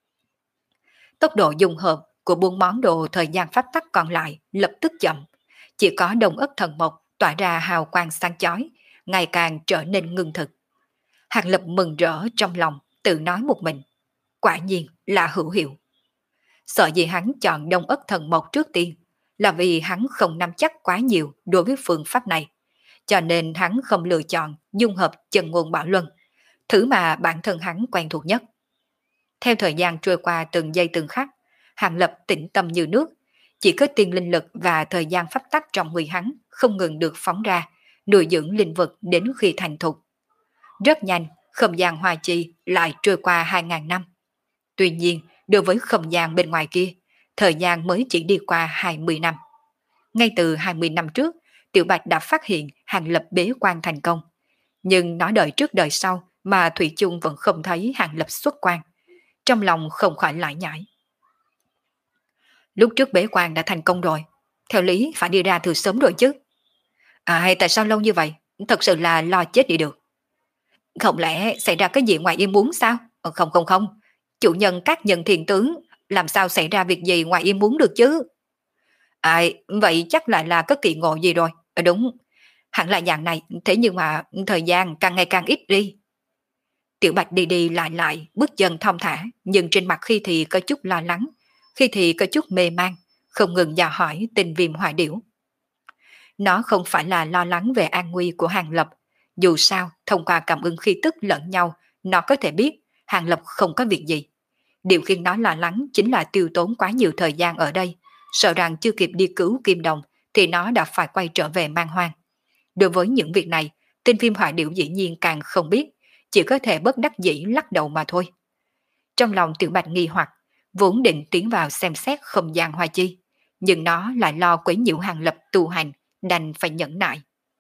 Tốc độ dung hợp của bốn món đồ thời gian pháp tắc còn lại lập tức chậm, chỉ có Đông Ất Thần Mộc tỏa ra hào quang sáng chói, ngày càng trở nên ngưng thực. Hàng Lập mừng rỡ trong lòng, tự nói một mình, quả nhiên là hữu hiệu. Sợ gì hắn chọn Đông Ất Thần Mộc trước tiên, là vì hắn không nắm chắc quá nhiều đối với phương pháp này, cho nên hắn không lựa chọn dung hợp chân ngôn bảo luân, thứ mà bản thân hắn quen thuộc nhất. Theo thời gian trôi qua từng giây từng khắc, Hàng Lập tĩnh tâm như nước, chỉ có tiên linh lực và thời gian pháp tắc trong người hắn không ngừng được phóng ra, nuôi dưỡng linh vật đến khi thành thục. Rất nhanh, không gian hoa chi lại trôi qua hai ngàn năm. Tuy nhiên, đối với không gian bên ngoài kia, thời gian mới chỉ đi qua hai mươi năm. Ngay từ hai mươi năm trước, Tiểu Bạch đã phát hiện Hàng Lập bế quan thành công. Nhưng nó đợi trước đợi sau mà Thủy chung vẫn không thấy Hàng Lập xuất quan. Trong lòng không khỏi lại nhảy. Lúc trước bế quan đã thành công rồi, theo lý phải đi ra từ sớm rồi chứ. À hay tại sao lâu như vậy? Thật sự là lo chết đi được. Không lẽ xảy ra cái gì ngoài ý muốn sao? Ờ, không không không, chủ nhân các nhân thiền tướng, làm sao xảy ra việc gì ngoài ý muốn được chứ? Ai, vậy chắc lại là có kỳ ngộ gì rồi. À, đúng, hẳn là dạng này, thế nhưng mà thời gian càng ngày càng ít đi. Tiểu Bạch đi đi lại lại, bước chân thong thả, nhưng trên mặt khi thì có chút lo lắng, khi thì có chút mê man, không ngừng dò hỏi tình Viêm Hỏa Điểu. Nó không phải là lo lắng về an nguy của Hàng Lập, dù sao thông qua cảm ứng khí tức lẫn nhau, nó có thể biết Hàng Lập không có việc gì. Điều khiến nó lo lắng chính là tiêu tốn quá nhiều thời gian ở đây, sợ rằng chưa kịp đi cứu Kim Đồng thì nó đã phải quay trở về Man Hoang. Đối với những việc này, Tinh Viêm Hỏa Điểu dĩ nhiên càng không biết, chỉ có thể bất đắc dĩ lắc đầu mà thôi. Trong lòng Tiểu Bạch nghi hoặc, vốn định tiến vào xem xét không gian hoa chi, nhưng nó lại lo quấy nhiễu Hàng Lập tu hành, đành phải nhẫn nại.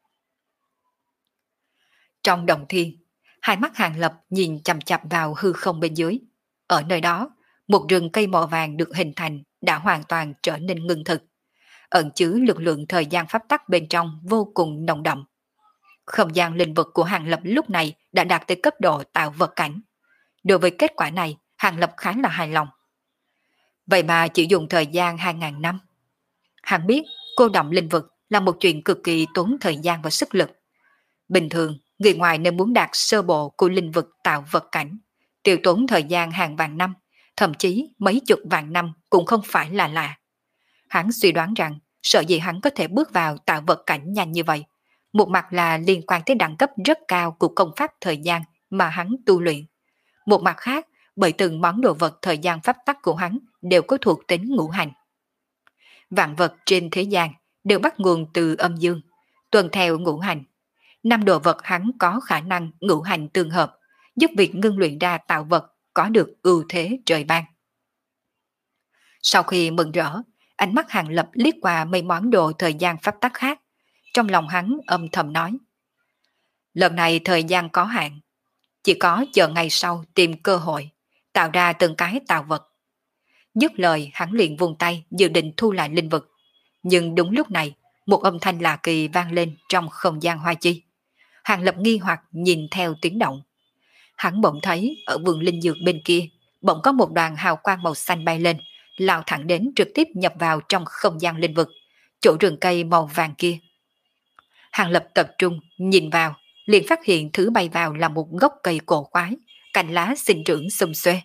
Trong động thiên, hai mắt Hàng Lập nhìn chằm chằm vào hư không bên dưới. Ở nơi đó, một rừng cây màu vàng được hình thành đã hoàn toàn trở nên ngưng thực. Ẩn chứa lực lượng thời gian pháp tắc bên trong vô cùng nồng đậm. Không gian linh vật của Hàng Lập lúc này đã đạt tới cấp độ tạo vật cảnh. Đối với kết quả này, Hàng Lập khá là hài lòng. Vậy mà chỉ dùng thời gian hai ngàn năm. Hàng biết cô động linh vật là một chuyện cực kỳ tốn thời gian và sức lực. Bình thường, người ngoài nên muốn đạt sơ bộ của linh vật tạo vật cảnh, tiêu tốn thời gian hàng vạn năm, thậm chí mấy chục vạn năm cũng không phải là lạ. Hắn suy đoán rằng, sợ gì hắn có thể bước vào tạo vật cảnh nhanh như vậy. Một mặt là liên quan tới đẳng cấp rất cao của công pháp thời gian mà hắn tu luyện. Một mặt khác, bởi từng món đồ vật thời gian pháp tắc của hắn đều có thuộc tính ngũ hành. Vạn vật trên thế gian đều bắt nguồn từ âm dương, tuần theo ngũ hành. Năm đồ vật hắn có khả năng ngũ hành tương hợp, giúp việc ngưng luyện ra tạo vật có được ưu thế trời ban. Sau khi mừng rỡ, ánh mắt Hàng Lập liếc qua mấy món đồ thời gian pháp tắc khác. Trong lòng hắn âm thầm nói. Lần này thời gian có hạn, chỉ có chờ ngày sau tìm cơ hội, tạo ra từng cái tạo vật. Dứt lời hắn liền vùng tay dự định thu lại linh vật. Nhưng đúng lúc này, một âm thanh lạ kỳ vang lên trong không gian hoa chi. Hàng Lập nghi hoặc nhìn theo tiếng động. Hắn bỗng thấy ở vườn linh dược bên kia, bỗng có một đoàn hào quang màu xanh bay lên, lao thẳng đến trực tiếp nhập vào trong không gian linh vực, chỗ rừng cây màu vàng kia. Hàng Lập tập trung, nhìn vào, liền phát hiện thứ bay vào là một gốc cây cổ quái, cành lá sinh trưởng xum xuê.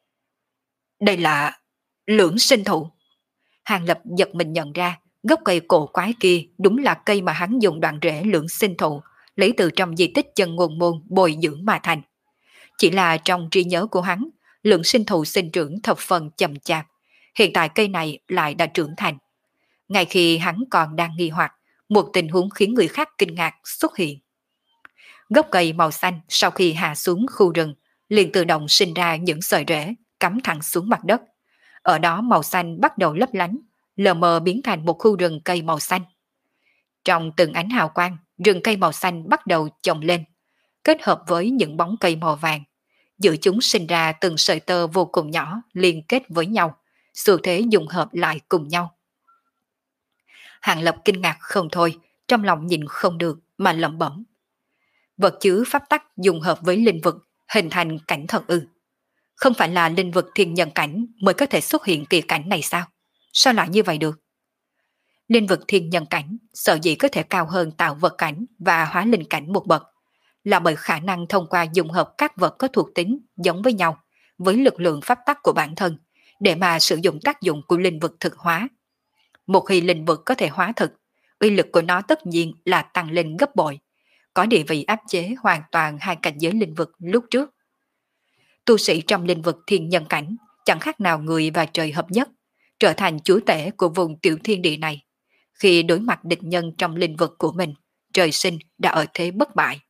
Đây là lưỡng sinh thụ. Hàng Lập giật mình nhận ra, gốc cây cổ quái kia đúng là cây mà hắn dùng đoạn rễ lưỡng sinh thụ, lấy từ trong di tích chân ngôn môn bồi dưỡng mà thành. Chỉ là trong trí nhớ của hắn, lượng sinh thụ sinh trưởng thập phần chậm chạp, hiện tại cây này lại đã trưởng thành. Ngay khi hắn còn đang nghi hoặc, một tình huống khiến người khác kinh ngạc xuất hiện. Gốc cây màu xanh sau khi hạ xuống khu rừng, liền tự động sinh ra những sợi rễ cắm thẳng xuống mặt đất. Ở đó màu xanh bắt đầu lấp lánh, lờ mờ biến thành một khu rừng cây màu xanh. Trong từng ánh hào quang, rừng cây màu xanh bắt đầu chồng lên, kết hợp với những bóng cây màu vàng. Giữa chúng sinh ra từng sợi tơ vô cùng nhỏ liên kết với nhau, xu thế dung hợp lại cùng nhau. Hàng Lập kinh ngạc không thôi, trong lòng nhìn không được mà lẩm bẩm. Vật chứa pháp tắc dung hợp với linh vực hình thành cảnh thật ư? Không phải là linh vực thiên nhân cảnh mới có thể xuất hiện kỳ cảnh này sao? Sao lại như vậy được? Linh vực thiên nhân cảnh sợ dĩ có thể cao hơn tạo vật cảnh và hóa linh cảnh một bậc, là bởi khả năng thông qua dung hợp các vật có thuộc tính giống với nhau với lực lượng pháp tắc của bản thân để mà sử dụng tác dụng của linh vực thực hóa. Một khi linh vực có thể hóa thực, uy lực của nó tất nhiên là tăng lên gấp bội, có địa vị áp chế hoàn toàn hai cảnh giới linh vực lúc trước. Tu sĩ trong linh vực thiên nhân cảnh chẳng khác nào người và trời hợp nhất, trở thành chúa tể của vùng tiểu thiên địa này. Khi đối mặt địch nhân trong linh vực của mình, trời sinh đã ở thế bất bại.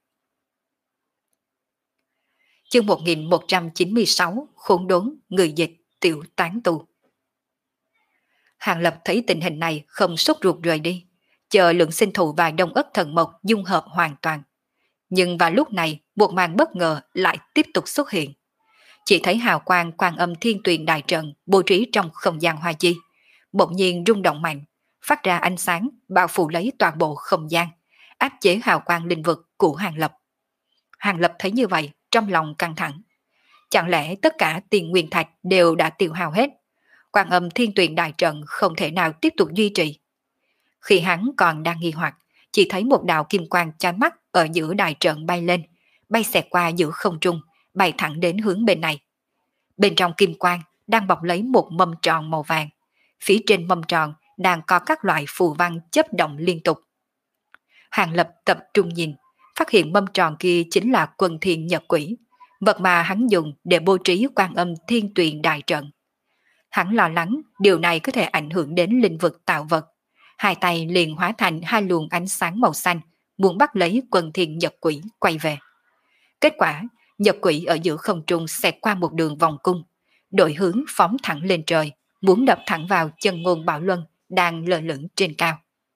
Chương một nghìn một trăm chín mươi sáu, khốn đốn, người dịch, tiểu tán tu. Hàng Lập thấy tình hình này không sốt ruột rời đi, chờ lượng sinh thụ và đông ất thần mộc dung hợp hoàn toàn. Nhưng vào lúc này, một màn bất ngờ lại tiếp tục xuất hiện. Chỉ thấy hào quang Quan Âm Thiên Tuyền đại trận bố trí trong không gian hoa chi, bỗng nhiên rung động mạnh, phát ra ánh sáng bao phủ lấy toàn bộ không gian, áp chế hào quang linh vực của Hàng Lập. Hàng Lập thấy như vậy, trong lòng căng thẳng. Chẳng lẽ tất cả tiền nguyên thạch đều đã tiêu hao hết? Quan Âm Thiên Tuyền đại trận không thể nào tiếp tục duy trì. Khi hắn còn đang nghi hoặc, chỉ thấy một đạo kim quang chói mắt ở giữa đại trận bay lên, bay xẹt qua giữa không trung, bay thẳng đến hướng bên này. Bên trong kim quang đang bọc lấy một mâm tròn màu vàng. Phía trên mâm tròn đang có các loại phù văn chớp động liên tục. Hàng Lập tập trung nhìn, phát hiện mâm tròn kia chính là Quân Thiên Nhật Quỷ, vật mà hắn dùng để bố trí Quan Âm Thiên Tuyền đại trận. Hắn lo lắng điều này có thể ảnh hưởng đến linh vực tạo vật. Hai tay liền hóa thành hai luồng ánh sáng màu xanh, muốn bắt lấy Quân Thiên Nhật Quỷ quay về. Kết quả, Nhật Quỷ ở giữa không trung xẹt qua một đường vòng cung, đổi hướng phóng thẳng lên trời, muốn đập thẳng vào chân ngôn Bảo Luân đang lơ lửng trên cao.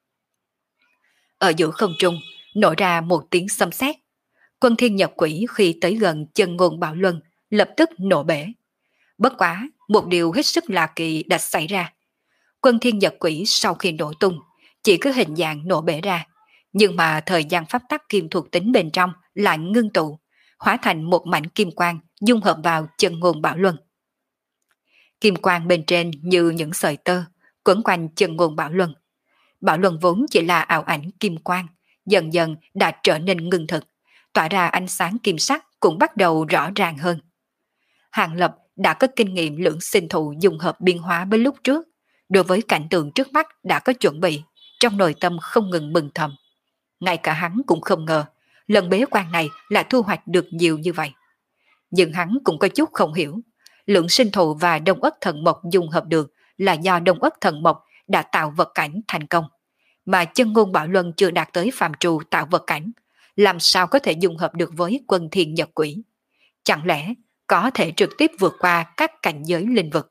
Ở giữa không trung nổi ra một tiếng xâm sét. Quân Thiên Nhật Quỷ khi tới gần chân ngôn Bảo Luân lập tức nổ bể. Bất quá, một điều hết sức lạ kỳ đã xảy ra. Quân Thiên Nhật Quỷ sau khi nổ tung chỉ có hình dạng nổ bể ra, nhưng mà thời gian pháp tắc kim thuộc tính bên trong lại ngưng tụ, hóa thành một mảnh kim quang dung hợp vào chân ngôn Bảo Luân. Kim quang bên trên như những sợi tơ quấn quanh chân ngôn Bảo Luân. Bảo Luân vốn chỉ là ảo ảnh kim quang, dần dần đã trở nên ngưng thực, tỏa ra ánh sáng kim sắc cũng bắt đầu rõ ràng hơn. Hàng Lập đã có kinh nghiệm lưỡng sinh thụ dung hợp biên hóa với lúc trước, đối với cảnh tượng trước mắt đã có chuẩn bị, trong nội tâm không ngừng mừng thầm. Ngay cả hắn cũng không ngờ, lần bế quan này lại thu hoạch được nhiều như vậy. Nhưng hắn cũng có chút không hiểu, lượng sinh thụ và đông ất thần mộc dung hợp được là do đông ất thần mộc đã tạo vật cảnh thành công, mà chân ngôn Bảo Luân chưa đạt tới phàm trù tạo vật cảnh, làm sao có thể dung hợp được với Quân Thiên Nhật Quỷ? Chẳng lẽ có thể trực tiếp vượt qua các cảnh giới linh vực?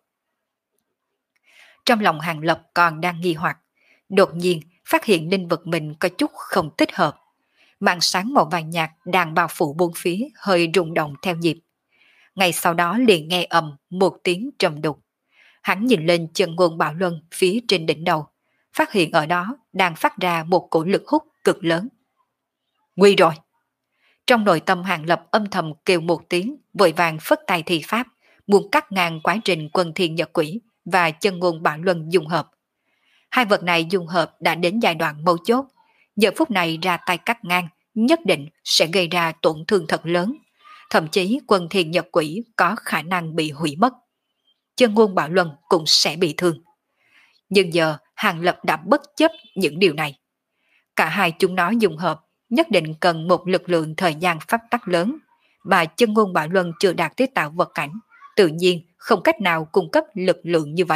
Trong lòng Hàng Lập còn đang nghi hoặc, đột nhiên phát hiện linh vực mình có chút không thích hợp. Màn sáng màu vàng nhạt đang bao phủ bốn phía hơi rung động theo nhịp. Ngay sau đó liền nghe ầm một tiếng trầm đục. Hắn nhìn lên chân ngôn Bảo Luân phía trên đỉnh đầu, phát hiện ở đó đang phát ra một cổ lực hút cực lớn. Nguy rồi! Trong nội tâm Hàng Lập âm thầm kêu một tiếng, vội vàng phất tay thi pháp, muốn cắt ngang quá trình Quân Thiên Nhật Quỷ và chân ngôn Bảo Luân dung hợp. Hai vật này dung hợp đã đến giai đoạn mấu chốt, giờ phút này ra tay cắt ngang nhất định sẽ gây ra tổn thương thật lớn, thậm chí Quân Thiên Nhật Quỷ có khả năng bị hủy mất. Chân ngôn Bảo Luân cũng sẽ bị thương. Nhưng giờ Hàng Lập đã bất chấp những điều này. Cả hai chúng nó dung hợp, nhất định cần một lực lượng thời gian pháp tắc lớn, mà chân ngôn bạo luân chưa đạt tới tạo vật cảnh, tự nhiên không cách nào cung cấp lực lượng như vậy.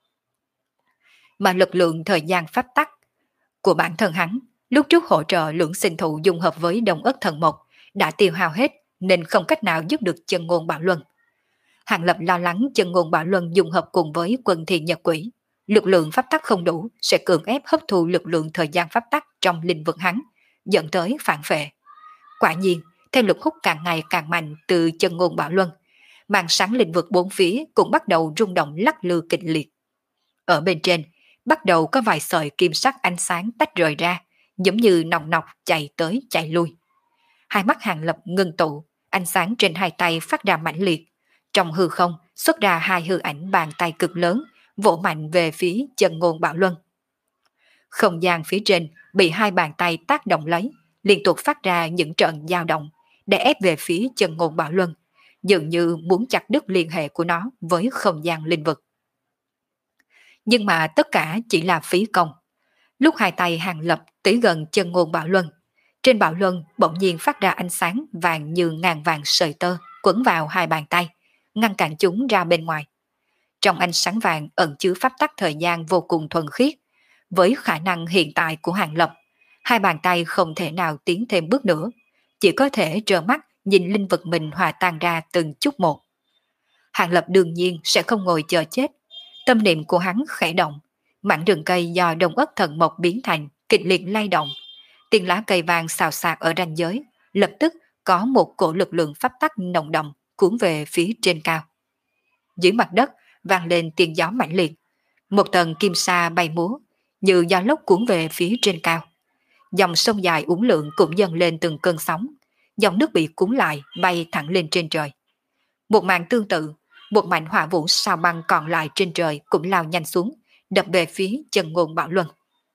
Mà lực lượng thời gian pháp tắc của bản thân hắn, lúc trước hỗ trợ lưỡng sinh thụ dung hợp với Đông Ất Thần Mộc, đã tiêu hao hết nên không cách nào giúp được chân ngôn bạo luân. Hàng Lập lo lắng chân ngôn bạo luân dung hợp cùng với quân thiên nhật quỷ, lực lượng pháp tắc không đủ sẽ cưỡng ép hấp thu lực lượng thời gian pháp tắc trong linh vực hắn, dẫn tới phản phệ. Quả nhiên, theo lực hút càng ngày càng mạnh từ chân ngôn bạo luân, màn sáng linh vực bốn phía cũng bắt đầu rung động lắc lư kịch liệt. Ở bên trên, bắt đầu có vài sợi kim sắc ánh sáng tách rời ra, giống như nòng nọc chạy tới chạy lui. Hai mắt Hàng Lập ngưng tụ, ánh sáng trên hai tay phát ra mãnh liệt. Trong hư không xuất ra hai hư ảnh bàn tay cực lớn, vỗ mạnh về phía chân ngôn bạo luân. Không gian phía trên bị hai bàn tay tác động lấy, liên tục phát ra những trận dao động, để ép về phía chân ngôn bạo luân, dường như muốn chặt đứt liên hệ của nó với không gian linh vực. Nhưng mà tất cả chỉ là phí công. Lúc hai tay Hàng Lập tới gần chân ngôn bạo luân, trên bạo luân bỗng nhiên phát ra ánh sáng vàng như ngàn vàng sợi tơ quấn vào hai bàn tay, ngăn cản chúng ra bên ngoài. Trong ánh sáng vàng ẩn chứa pháp tắc thời gian vô cùng thuần khiết. Với khả năng hiện tại của Hàng Lập, hai bàn tay không thể nào tiến thêm bước nữa, chỉ có thể trơ mắt nhìn linh vật mình hòa tan ra từng chút một. Hàng Lập đương nhiên sẽ không ngồi chờ chết. Tâm niệm của hắn khẽ động, mảng rừng cây do Đông Ất Thần Mộc biến thành kịch liệt lay động. Tiền lá cây vàng xào xạc ở ranh giới, lập tức có một cổ lực lượng pháp tắc nồng đậm cuốn về phía trên cao. Dưới mặt đất vang lên tiếng gió mạnh liệt, một tầng kim sa bay múa, như gió lốc cuốn về phía trên cao. Dòng sông dài uốn lượn cũng dâng lên từng cơn sóng, dòng nước bị cuốn lại bay thẳng lên trên trời. Một màn tương tự, một mảnh hỏa vũ sao băng còn lại trên trời cũng lao nhanh xuống, đập về phía chân ngôn bạo luân.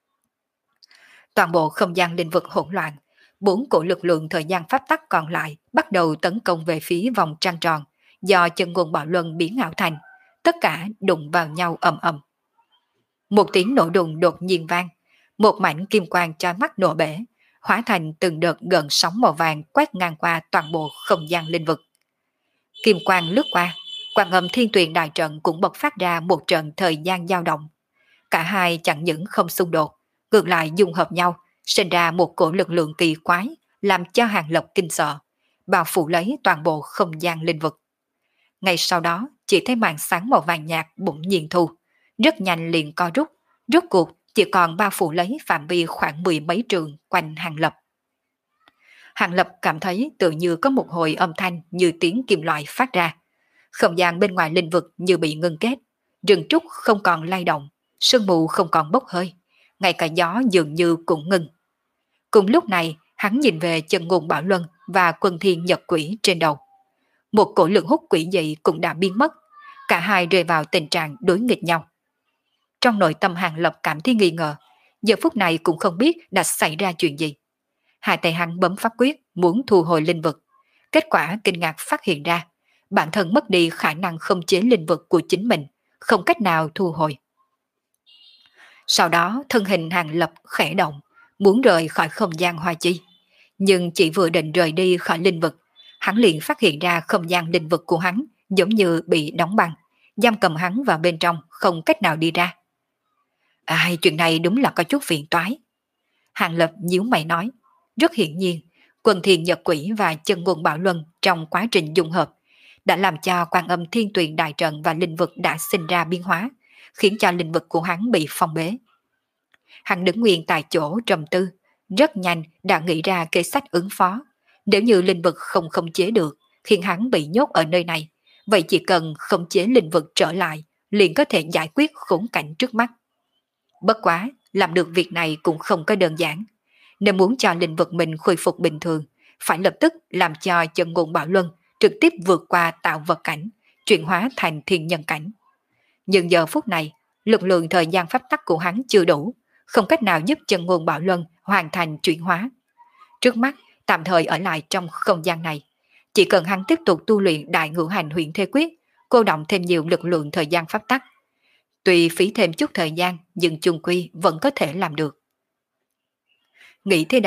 Toàn bộ không gian linh vực hỗn loạn, bốn cổ lực lượng thời gian pháp tắc còn lại bắt đầu tấn công về phía vòng trăng tròn do chân ngôn bạo luân biến ảo thành, tất cả đụng vào nhau ầm ầm. Một tiếng nổ đùng đột nhiên vang, một mảnh kim quang chói mắt nổ bể, hóa thành từng đợt gần sóng màu vàng quét ngang qua toàn bộ không gian linh vực. Kim quang lướt qua, quang âm thiên tuyền đại trận cũng bộc phát ra một trận thời gian dao động. Cả hai chẳng những không xung đột, ngược lại dung hợp nhau, sinh ra một cổ lực lượng kỳ quái, làm cho Hàng Lập kinh sợ, bao phủ lấy toàn bộ không gian linh vực. Ngay sau đó, chỉ thấy màn sáng màu vàng nhạt bỗng nhiên thu, rất nhanh liền co rút, rốt cuộc chỉ còn bao phủ lấy phạm vi khoảng mười mấy trường quanh Hàng Lập. Hàng Lập cảm thấy tự như có một hồi âm thanh như tiếng kim loại phát ra. Không gian bên ngoài linh vực như bị ngưng kết, rừng trúc không còn lay động, sương mù không còn bốc hơi, ngay cả gió dường như cũng ngừng. Cùng lúc này, hắn nhìn về chân ngôn bạo luân và quân thiên nhật quỷ trên đầu. Một cổ lượng hút quỷ dị cũng đã biến mất, cả hai rơi vào tình trạng đối nghịch nhau. Trong nội tâm Hàng Lập cảm thấy nghi ngờ, giờ phút này cũng không biết đã xảy ra chuyện gì. Hai tay hắn bấm pháp quyết muốn thu hồi linh vực, kết quả kinh ngạc phát hiện ra, bản thân mất đi khả năng khống chế linh vực của chính mình, không cách nào thu hồi. Sau đó thân hình Hàng Lập khẽ động, muốn rời khỏi không gian hoa chi. Nhưng chỉ vừa định rời đi khỏi linh vực, hắn liền phát hiện ra không gian linh vực của hắn giống như bị đóng băng, giam cầm hắn vào bên trong, không cách nào đi ra. Ai, chuyện này đúng là có chút phiền toái. Hàng Lập nhíu mày nói, rất hiển nhiên, Quân Thiên Nhật Quỷ và chân ngôn bạo luân trong quá trình dung hợp đã làm cho Quan Âm Thiên Tuyền đại trận và linh vực đã sinh ra biến hóa, khiến cho linh vực của hắn bị phong bế. Hắn đứng nguyên tại chỗ trầm tư, rất nhanh đã nghĩ ra kế sách ứng phó. Nếu như linh vực không khống chế được, khiến hắn bị nhốt ở nơi này, vậy chỉ cần khống chế linh vực trở lại, liền có thể giải quyết khốn cảnh trước mắt. Bất quá, làm được việc này cũng không có đơn giản. Nếu muốn cho linh vực mình khôi phục bình thường, phải lập tức làm cho chân ngôn bạo luân trực tiếp vượt qua tạo vật cảnh, chuyển hóa thành thiên nhân cảnh. Nhưng giờ phút này, lực lượng thời gian pháp tắc của hắn chưa đủ, không cách nào giúp chân ngôn bạo luân hoàn thành chuyển hóa. Trước mắt, tạm thời ở lại trong không gian này. Chỉ cần hắn tiếp tục tu luyện đại ngũ hành huyền thế quyết, cô động thêm nhiều lực lượng thời gian pháp tắc. Tuy phí thêm chút thời gian, nhưng chung quy vẫn có thể làm được. Nghĩ thế đây,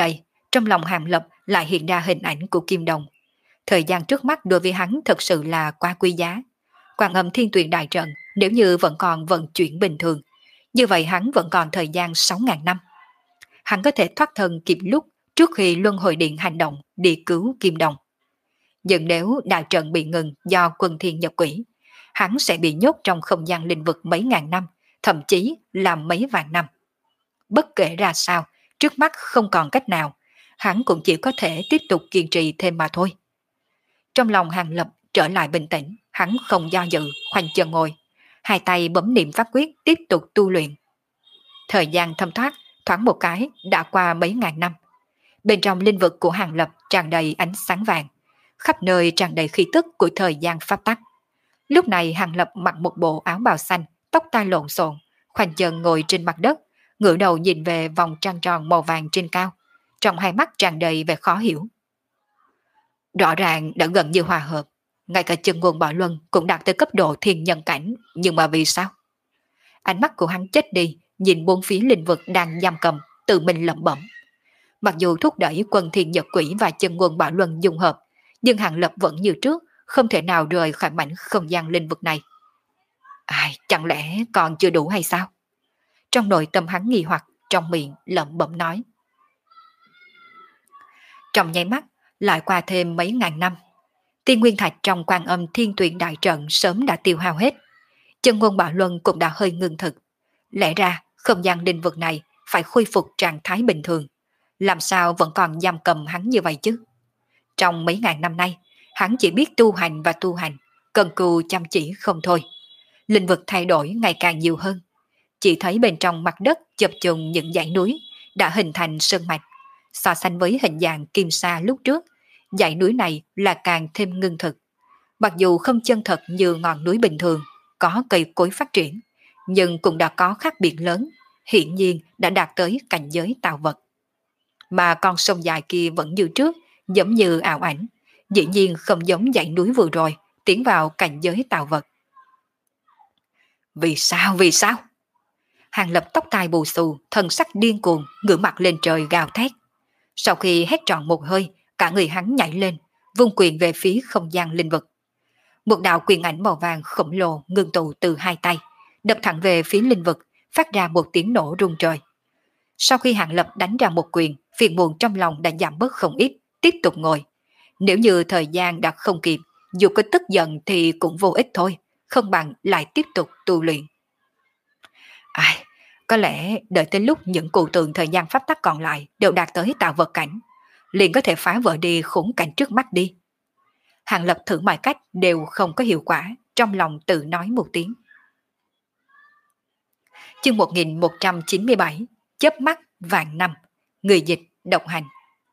Trong lòng Hàng Lập lại hiện ra hình ảnh của Kim Đồng. Thời gian trước mắt đối với hắn thật sự là quá quý giá. Quan Âm Thiên Tuyền đại trận nếu như vẫn còn vận chuyển bình thường, như vậy hắn vẫn còn thời gian sáu ngàn năm. Hắn có thể thoát thân kịp lúc trước khi Luân Hồi Điện hành động đi cứu Kim Đồng. Nhưng nếu đại trận bị ngừng do quân thiên nhập quỷ, hắn sẽ bị nhốt trong không gian linh vực mấy ngàn năm, thậm chí là mấy vạn năm. Bất kể ra sao, trước mắt không còn cách nào, hắn cũng chỉ có thể tiếp tục kiên trì thêm mà thôi. Trong lòng Hàng Lập trở lại bình tĩnh, hắn không do dự, khoanh chân ngồi, hai tay bấm niệm pháp quyết tiếp tục tu luyện. Thời gian thâm thoát, thoáng một cái đã qua mấy ngàn năm. Bên trong linh vực của Hàng Lập tràn đầy ánh sáng vàng, khắp nơi tràn đầy khí tức của thời gian pháp tắc. Lúc này Hàng Lập mặc một bộ áo bào xanh, tóc tai lộn xộn, khoanh chân ngồi trên mặt đất, ngửa đầu nhìn về vòng trăng tròn màu vàng trên cao, trong hai mắt tràn đầy vẻ khó hiểu. Rõ ràng đã gần như hòa hợp, ngay cả chân nguồn Bảo Luân cũng đạt tới cấp độ thiên nhân cảnh, nhưng mà vì sao? Ánh mắt của hắn chết đi, nhìn bốn phía linh vực đang giam cầm, tự mình lẩm bẩm. Mặc dù thúc đẩy quân thiên nhật quỷ và chân nguồn Bảo Luân dung hợp, nhưng Hàng Lập vẫn như trước, không thể nào rời khỏi mảnh không gian linh vực này. Ai, chẳng lẽ còn chưa đủ hay sao? Trong nội tâm hắn nghi hoặc, trong miệng lẩm bẩm nói. Trong nháy mắt, lại qua thêm mấy ngàn năm. Tiên nguyên thạch trong Quan Âm Thiên Tuyền đại trận sớm đã tiêu hao hết. Chân ngôn Bảo Luân cũng đã hơi ngưng thực. Lẽ ra, không gian linh vực này phải khôi phục trạng thái bình thường. Làm sao vẫn còn giam cầm hắn như vậy chứ? Trong mấy ngàn năm nay, hắn chỉ biết tu hành và tu hành, cần cù chăm chỉ không thôi. Linh vực thay đổi ngày càng nhiều hơn. Chỉ thấy bên trong mặt đất chập chùng những dãy núi đã hình thành sơn mạch. So sánh với hình dạng kim sa lúc trước, dãy núi này là càng thêm ngưng thực. Mặc dù không chân thật như ngọn núi bình thường, có cây cối phát triển, nhưng cũng đã có khác biệt lớn, hiển nhiên đã đạt tới cảnh giới tạo vật. Mà con sông dài kia vẫn như trước, giống như ảo ảnh, dĩ nhiên không giống dãy núi vừa rồi, tiến vào cảnh giới tạo vật. Vì sao, vì sao? Hàng Lập tóc tai bù xù, thân sắc điên cuồng, ngửa mặt lên trời gào thét. Sau khi hét trọn một hơi, cả người hắn nhảy lên, vung quyền về phía không gian linh vực. Một đạo quyền ảnh màu vàng khổng lồ ngưng tụ từ hai tay, đập thẳng về phía linh vực, phát ra một tiếng nổ rung trời. Sau khi Hàng Lập đánh ra một quyền, phiền muộn trong lòng đã giảm bớt không ít, tiếp tục ngồi. Nếu như thời gian đã không kịp, dù có tức giận thì cũng vô ích thôi, không bằng lại tiếp tục tu luyện. Ai, có lẽ đợi tới lúc những cụ tượng thời gian pháp tắc còn lại đều đạt tới tạo vật cảnh, liền có thể phá vỡ đi khủng cảnh trước mắt đi. Hàng Lập thử mọi cách đều không có hiệu quả, trong lòng tự nói một tiếng. Chương một nghìn một trăm chín mươi bảy, chớp mắt vạn năm, người dịch độc hành.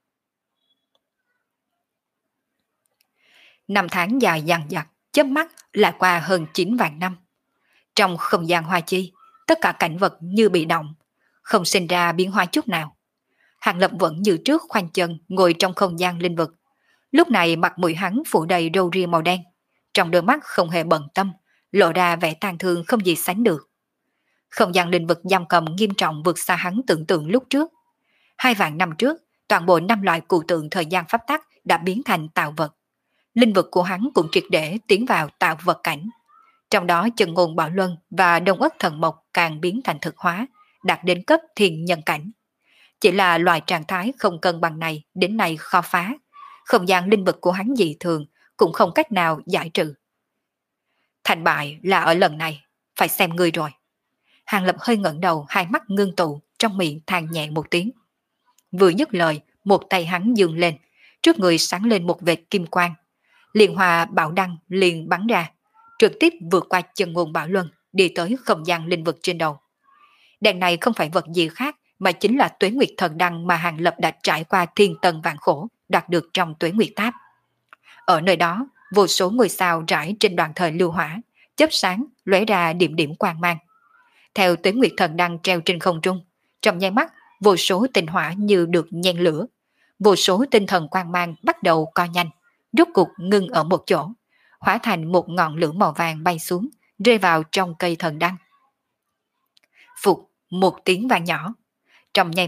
Năm tháng dài dằng dặc, chớp mắt lại qua hơn chín vạn năm. Trong không gian hoa chi, tất cả cảnh vật như bị động, không sinh ra biến hóa chút nào. Hàng Lập vẫn như trước khoanh chân ngồi trong không gian linh vực. Lúc này mặt mũi hắn phủ đầy râu ria màu đen, trong đôi mắt không hề bận tâm, lộ ra vẻ tang thương không gì sánh được. Không gian linh vực giam cầm nghiêm trọng vượt xa hắn tưởng tượng lúc trước. Hai vạn năm trước, toàn bộ năm loại cụ tượng thời gian pháp tắc đã biến thành tạo vật. Linh vực của hắn cũng triệt để tiến vào tạo vật cảnh. Trong đó Chân Ngôn Bảo Luân và Đông Ất Thần Mộc càng biến thành thực hóa, đạt đến cấp thiên nhân cảnh. Chỉ là loại trạng thái không cân bằng này đến nay khó phá. Không gian linh vực của hắn dị thường cũng không cách nào giải trừ. Thành bại là ở lần này, phải xem ngươi rồi. Hàng Lập hơi ngẩng đầu, hai mắt ngưng tụ, trong miệng than nhẹ một tiếng. Vừa dứt lời, một tay hắn dương lên, trước người sáng lên một vệt kim quang. Liên hòa bảo đăng liền bắn ra, trực tiếp vượt qua Chân Ngôn Bảo Luân, đi tới không gian linh vực trên đầu. Đèn này không phải vật gì khác, mà chính là Tuế Nguyệt Thần Đăng mà Hàng Lập đã trải qua thiên tân vạn khổ, đạt được trong Tuế Nguyệt Tháp. Ở nơi đó, vô số ngôi sao rải trên đoàn thời lưu hỏa, chớp sáng lóe ra điểm điểm quang mang. Theo Tuế Nguyệt Thần Đăng treo trên không trung, trong nháy mắt, vô số tinh hỏa như được nhen lửa, vô số tinh thần quang mang bắt đầu co nhanh, rốt cục ngưng ở một chỗ, hóa thành một ngọn lửa màu vàng bay xuống, rơi vào trong cây thần đăng. Phục, một tiếng vang nhỏ. Trong nháy mắt,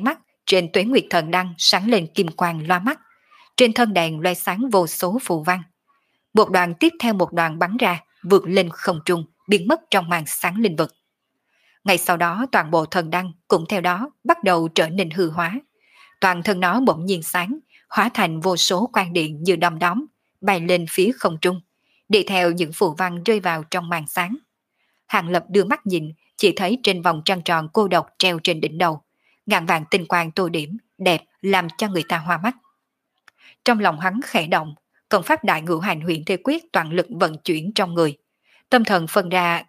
Trên tuế nguyệt thần đăng sáng lên kim quang loa mắt, trên thân đèn loe sáng vô số phù văn. Một đoàn tiếp theo một đoàn bắn ra, vượt lên không trung, biến mất trong màn sáng linh vực. Ngay sau đó toàn bộ thần đăng cũng theo đó bắt đầu trở nên hư hóa. Toàn thân nó bỗng nhiên sáng, hóa thành vô số quang điện như đom đóm, bay lên phía không trung, đi theo những phù văn rơi vào trong màn sáng. Hàng Lập đưa mắt nhìn, chỉ thấy trên vòng trăng tròn cô độc treo trên đỉnh đầu, ngàn vàng tinh quang tô điểm, đẹp làm cho người ta hoa mắt. Trong lòng hắn khẽ động, công pháp đại ngũ hành huyền thế quyết toàn lực vận chuyển trong người. Tâm thần phân ra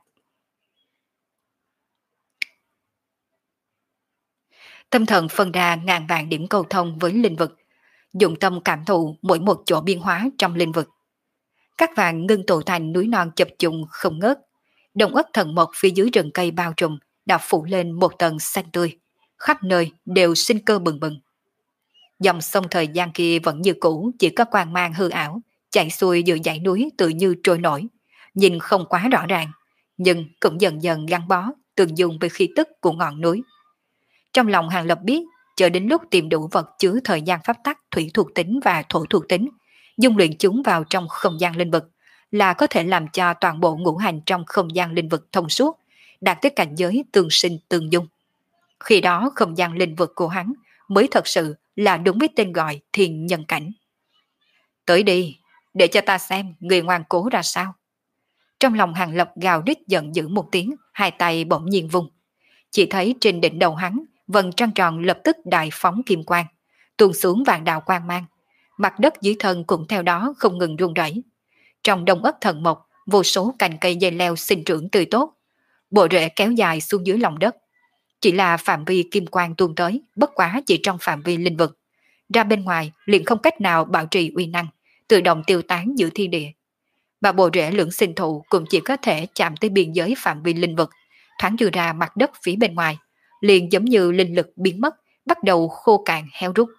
Tâm thần phân ra ngàn vàng điểm cầu thông với linh vực, dụng tâm cảm thụ mỗi một chỗ biến hóa trong linh vực. Các vàng ngưng tụ thành núi non chập trùng không ngớt. Đồng ất thần mộc phía dưới rừng cây bao trùm đã phủ lên một tầng xanh tươi, khắp nơi đều sinh cơ bừng bừng. Dòng sông thời gian kia vẫn như cũ, chỉ có quang mang hư ảo, chảy xuôi giữa dãy núi tự như trôi nổi, nhìn không quá rõ ràng, nhưng cũng dần dần gắn bó, tương dung với khí tức của ngọn núi. Trong lòng Hàng Lập biết, chờ đến lúc tìm đủ vật chứa thời gian pháp tắc thủy thuộc tính và thổ thuộc tính, dung luyện chúng vào trong không gian linh vực, là có thể làm cho toàn bộ ngũ hành trong không gian linh vực thông suốt, đạt tới cảnh giới tương sinh tương dung. Khi đó không gian linh vực của hắn mới thật sự là đúng với tên gọi thiên nhân cảnh. Tới đi, để cho ta xem người ngoan cố ra sao. Trong lòng Hàng Lập gào rít giận dữ một tiếng, hai tay bỗng nhiên vung. Chỉ thấy trên đỉnh đầu hắn, vầng trăng tròn lập tức đại phóng kim quang, tuôn xuống vàng đạo quang mang. Mặt đất dưới thân cũng theo đó không ngừng rung rẩy. Trong đông ất thần mộc, vô số cành cây dây leo sinh trưởng tươi tốt, bộ rễ kéo dài xuống dưới lòng đất. Chỉ là phạm vi kim quang tuôn tới, bất quá chỉ trong phạm vi linh vực. Ra bên ngoài liền không cách nào bảo trì uy năng, tự động tiêu tán giữa thiên địa. Mà bộ rễ lưỡng sinh thụ cũng chỉ có thể chạm tới biên giới phạm vi linh vực, thoáng dư ra mặt đất phía bên ngoài, liền giống như linh lực biến mất, bắt đầu khô cạn héo rút.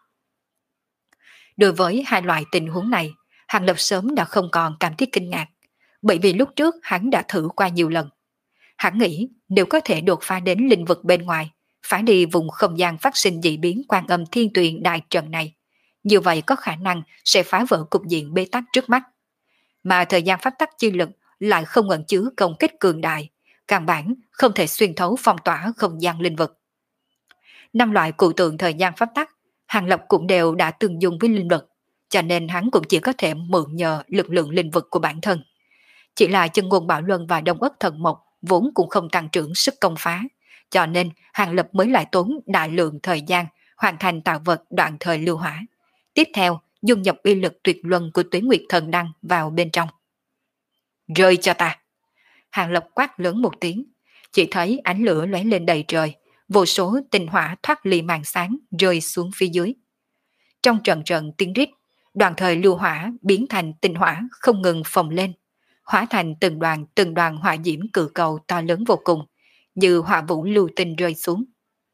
Đối với hai loại tình huống này, Hàng Lập sớm đã không còn cảm thấy kinh ngạc, bởi vì lúc trước hắn đã thử qua nhiều lần. Hắn nghĩ nếu có thể đột phá đến linh vực bên ngoài, phải đi vùng không gian phát sinh dị biến Quan Âm Thiên Tuyền đại trận này, như vậy có khả năng sẽ phá vỡ cục diện bế tắc trước mắt. Mà thời gian pháp tắc chi lực lại không ẩn chứa công kích cường đại, căn bản không thể xuyên thấu phong tỏa không gian linh vực. Năm loại cụ tượng thời gian pháp tắc, Hàng Lập cũng đều đã tương dung với linh vực, cho nên hắn cũng chỉ có thể mượn nhờ lực lượng linh vực của bản thân. Chỉ là chân ngôn bảo luân và đông ất thần mộc vốn cũng không tăng trưởng sức công phá, cho nên Hàng Lập mới lại tốn đại lượng thời gian hoàn thành tạo vật đoạn thời lưu hỏa. Tiếp theo, dung nhập uy lực tuyệt luân của Tuế Nguyệt Thần Đăng vào bên trong. Rơi cho ta! Hàng Lập quát lớn một tiếng, chỉ thấy ánh lửa lóe lên đầy trời, vô số tinh hỏa thoát ly màn sáng rơi xuống phía dưới. Trong trận trận tiếng rít, đoàn thời lưu hỏa biến thành tinh hỏa không ngừng phồng lên, hóa thành từng đoàn từng đoàn hỏa diễm cự cầu to lớn vô cùng, như hỏa vũ lưu tinh rơi xuống.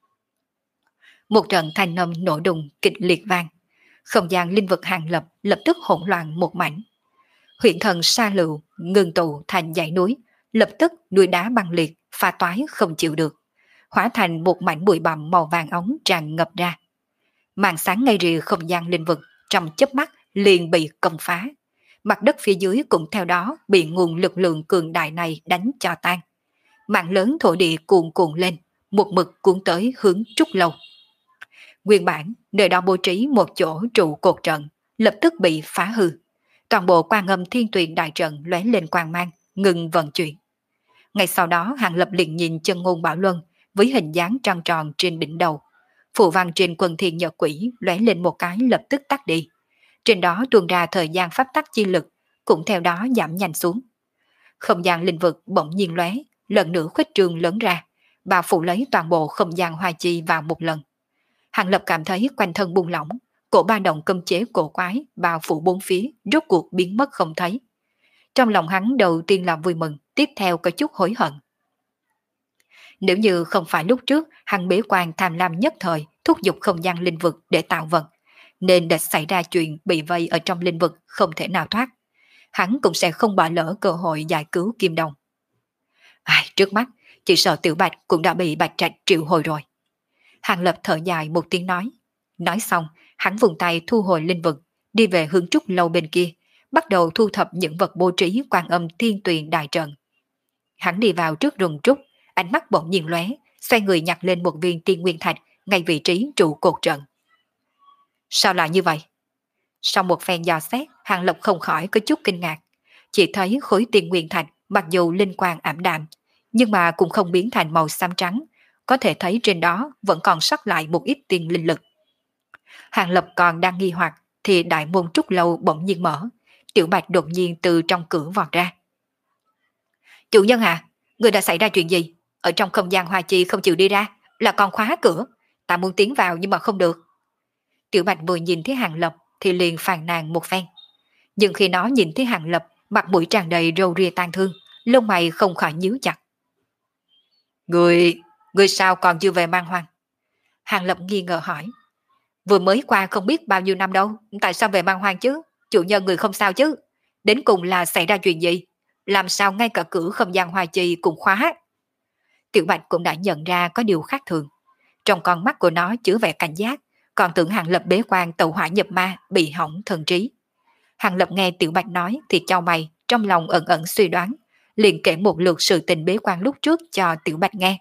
Một trận thanh âm nổ đùng kịch liệt vang, không gian linh vực Hàng Lập lập tức hỗn loạn một mảnh. Huyện thần sa lựu ngừng tụ thành dãy núi, lập tức núi đá băng liệt pha toái không chịu được, hóa thành một mảnh bụi bặm màu vàng ống tràn ngập ra. Màn sáng ngay rìa không gian linh vực trong chớp mắt liền bị công phá, mặt đất phía dưới cũng theo đó bị nguồn lực lượng cường đại này đánh cho tan. Mạng lớn thổ địa cuồn cuộn lên, một mực cuốn tới hướng Trúc Lâu. Nguyên bản nơi đó bố trí một chỗ trụ cột trận lập tức bị phá hư, toàn bộ Quan Âm Thiên Tuyền đại trận lóe lên quang mang, ngừng vận chuyển. Ngay sau đó Hàng Lập liền nhìn chân ngôn bảo luân với hình dáng trăng tròn trên đỉnh đầu, phù văn trên quần thiên nhật quỷ lóe lên một cái lập tức tắt đi. Trên đó tuôn ra thời gian pháp tắc chi lực, cũng theo đó giảm nhanh xuống. Không gian linh vực bỗng nhiên lóe, lần nữa khuếch trương lớn ra, bao phủ lấy toàn bộ không gian hoa chi vào một lần. Hàng Lập cảm thấy quanh thân buông lỏng, cổ ba động cấm chế cổ quái bao phủ bốn phía rốt cuộc biến mất không thấy. Trong lòng hắn đầu tiên là vui mừng, tiếp theo có chút hối hận. Nếu như không phải lúc trước hắn bế quan tham lam nhất thời thúc giục không gian linh vực để tạo vật, nên đã xảy ra chuyện bị vây ở trong linh vực không thể nào thoát, hắn cũng sẽ không bỏ lỡ cơ hội giải cứu Kim Đồng. Ai, trước mắt chỉ sợ Tiểu Bạch cũng đã bị Bạch Trạch triệu hồi rồi. Hàng Lập thở dài một tiếng nói. Nói xong, hắn vùng tay thu hồi linh vực, đi về hướng trúc lâu bên kia, bắt đầu thu thập những vật bố trí Quan Âm Thiên Tuyền đại trận. Hắn đi vào trước rừng trúc, ánh mắt bỗng nhiên lóe, xoay người nhặt lên một viên tiên nguyên thạch ngay vị trí trụ cột trận. Sao lại như vậy? Sau một phen dò xét, Hàng Lập không khỏi có chút kinh ngạc. Chỉ thấy khối tiên nguyên thạch mặc dù linh quang ảm đạm, nhưng mà cũng không biến thành màu xám trắng, có thể thấy trên đó vẫn còn sót lại một ít tiên linh lực. Hàng Lập còn đang nghi hoặc thì đại môn trúc lâu bỗng nhiên mở, Tiểu Bạch đột nhiên từ trong cửa vọt ra. Chủ nhân à, người đã xảy ra chuyện gì? Ở trong không gian hoa chi không chịu đi ra, là còn khóa cửa. Ta muốn tiến vào nhưng mà không được. Tiểu Bạch vừa nhìn thấy Hàng Lập thì liền phàn nàn một phen. Nhưng khi nó nhìn thấy Hàng Lập, mặt mũi tràn đầy râu ria tang thương, lông mày không khỏi nhíu chặt. Người, người sao còn chưa về Man Hoang? Hàng Lập nghi ngờ hỏi. Vừa mới qua không biết bao nhiêu năm đâu, tại sao về Man Hoang chứ? Chủ nhân người không sao chứ? Đến cùng là xảy ra chuyện gì? Làm sao ngay cả cửa không gian hoa chi cũng khóa? Tiểu Bạch cũng đã nhận ra có điều khác thường. Trong con mắt của nó chứa vẻ cảnh giác, còn tưởng Hàng Lập bế quan tẩu hỏa nhập ma bị hỏng thần trí. Hàng Lập nghe Tiểu Bạch nói thì chau mày, trong lòng ẩn ẩn suy đoán, liền kể một lượt sự tình bế quan lúc trước cho Tiểu Bạch nghe.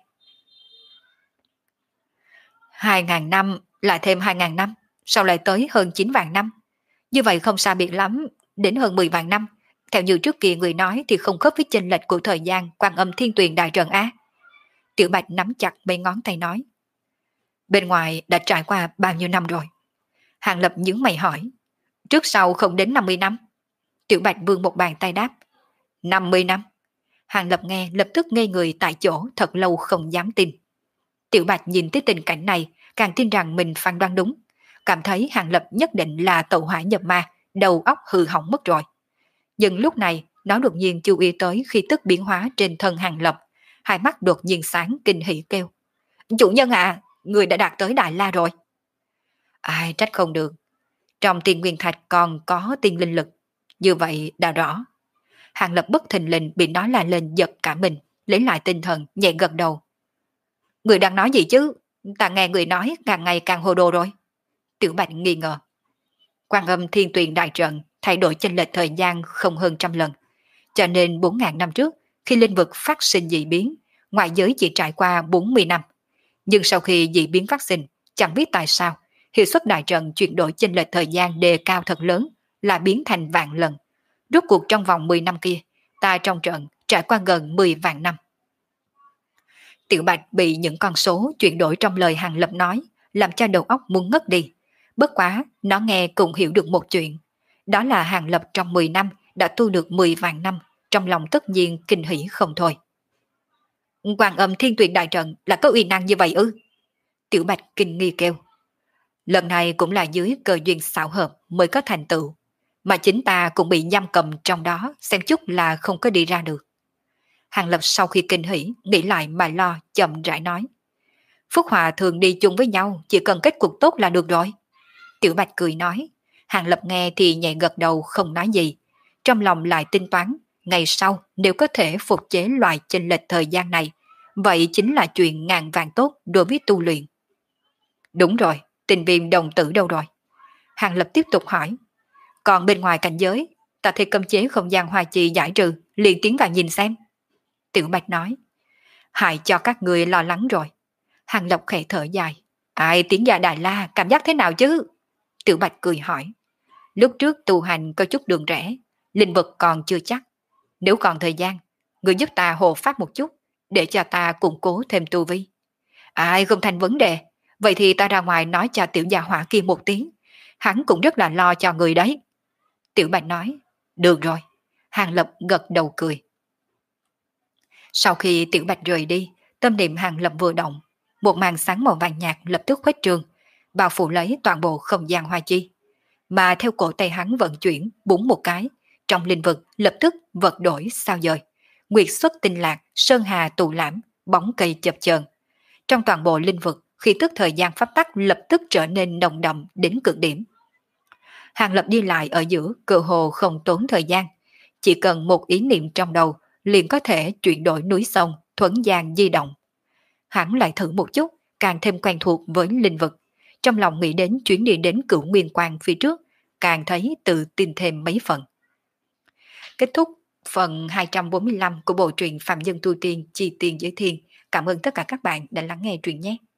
Hai ngàn năm, lại thêm hai ngàn năm, sau lại tới hơn chín vạn năm. Như vậy không xa biệt lắm, đến hơn mười vạn năm. Theo như trước kia người nói thì không khớp với chênh lệch của thời gian Quan Âm Thiên Tuyền đại trận á. Tiểu Bạch nắm chặt mấy ngón tay nói. Bên ngoài đã trải qua bao nhiêu năm rồi? Hàng Lập nhướng mày hỏi. Trước sau không đến năm mươi năm. Tiểu Bạch vươn một bàn tay đáp. năm mươi năm. Hàng Lập nghe lập tức ngây người tại chỗ thật lâu không dám tin. Tiểu Bạch nhìn thấy tình cảnh này càng tin rằng mình phán đoán đúng. Cảm thấy Hàng Lập nhất định là tẩu hỏa nhập ma, đầu óc hư hỏng mất rồi. Nhưng lúc này nó đột nhiên chú ý tới khí tức biến hóa trên thân Hàng Lập. Hai mắt đột nhiên sáng kinh hỉ kêu. Chủ nhân à, người đã đạt tới Đại La rồi. Ai trách không được. Trong tiên nguyên thạch còn có tiên linh lực. Như vậy đã rõ. Hàng Lập bất thình lình bị nói là lên giật cả mình, lấy lại tinh thần, nhẹ gật đầu. Người đang nói gì chứ? Ta nghe người nói càng ngày càng hồ đồ rồi. Tiểu Bạch nghi ngờ. Quan Âm Thiên Tuyền đại trận thay đổi chênh lệch thời gian không hơn trăm lần. Cho nên bốn ngàn năm trước, khi linh vực phát sinh dị biến, ngoại giới chỉ trải qua bốn mươi năm. Nhưng sau khi dị biến phát sinh, chẳng biết tại sao, hiệu suất đại trận chuyển đổi chênh lệch thời gian đề cao thật lớn, là biến thành vạn lần. Rốt cuộc trong vòng mười năm kia, ta trong trận trải qua gần mười vạn năm. Tiểu Bạch bị những con số chuyển đổi trong lời Hàng Lập nói, làm cho đầu óc muốn ngất đi. Bất quá, nó nghe cũng hiểu được một chuyện. Đó là Hàng Lập trong mười năm đã tu được mười vạn năm, trong lòng tất nhiên kinh hỉ không thôi. Quan Âm Thiên Tuyền đại trận là có uy năng như vậy ư? Tiểu Bạch kinh nghi kêu. Lần này cũng là dưới cơ duyên xảo hợp mới có thành tựu, mà chính ta cũng bị giam cầm trong đó, xem chút là không có đi ra được. Hàng Lập sau khi kinh hỉ, nghĩ lại mà lo, chậm rãi nói. Phúc Hòa thường đi chung với nhau, chỉ cần kết cục tốt là được rồi. Tiểu Bạch cười nói. Hàng Lập nghe thì nhẹ gật đầu không nói gì. Trong lòng lại tính toán, ngày sau nếu có thể phục chế loại chênh lệch thời gian này, vậy chính là chuyện ngàn vàng tốt đối với tu luyện. Đúng rồi, tình viêm đồng tử đâu rồi? Hàng Lập tiếp tục hỏi. Còn bên ngoài cảnh giới, ta thấy cấm chế không gian hoa chi giải trừ, liền tiến vào nhìn xem. Tiểu Bạch nói. Hại cho các người lo lắng rồi. Hàng Lập khẽ thở dài. Ai tiến vào Đại La cảm giác thế nào chứ? Tiểu Bạch cười hỏi. Lúc trước tu hành có chút đường rẽ, linh vực còn chưa chắc. Nếu còn thời gian, người giúp ta hộ pháp một chút, để cho ta củng cố thêm tu vi. Ai không thành vấn đề, vậy thì ta ra ngoài nói cho tiểu gia hỏa kia một tiếng. Hắn cũng rất là lo cho người đấy. Tiểu Bạch nói. Được rồi. Hàng Lập gật đầu cười. Sau khi Tiểu Bạch rời đi, tâm niệm Hàng Lập vừa động, một màn sáng màu vàng nhạt lập tức khuếch trương, bao phủ lấy toàn bộ không gian hoa chi. Mà theo cổ tay hắn vận chuyển, búng một cái, trong linh vực lập tức vật đổi sao dời. Nguyệt xuất tinh lạc, sơn hà tụ lãm, bóng cây chập chờn. Trong toàn bộ linh vực, khi tức thời gian pháp tắc lập tức trở nên nồng đậm đến cực điểm. Hàng Lập đi lại ở giữa, cơ hồ không tốn thời gian. Chỉ cần một ý niệm trong đầu, liền có thể chuyển đổi núi sông, thuấn gian di động. Hắn lại thử một chút, càng thêm quen thuộc với linh vực, trong lòng nghĩ đến chuyến đi đến Cửu Nguyên Quan phía trước, càng thấy tự tin thêm mấy phần. Kết thúc phần hai trăm bốn mươi lăm của bộ truyện Phạm Nhân Tu Tiên Chi Tiên Giới Thiên. Cảm ơn tất cả các bạn đã lắng nghe truyện nhé.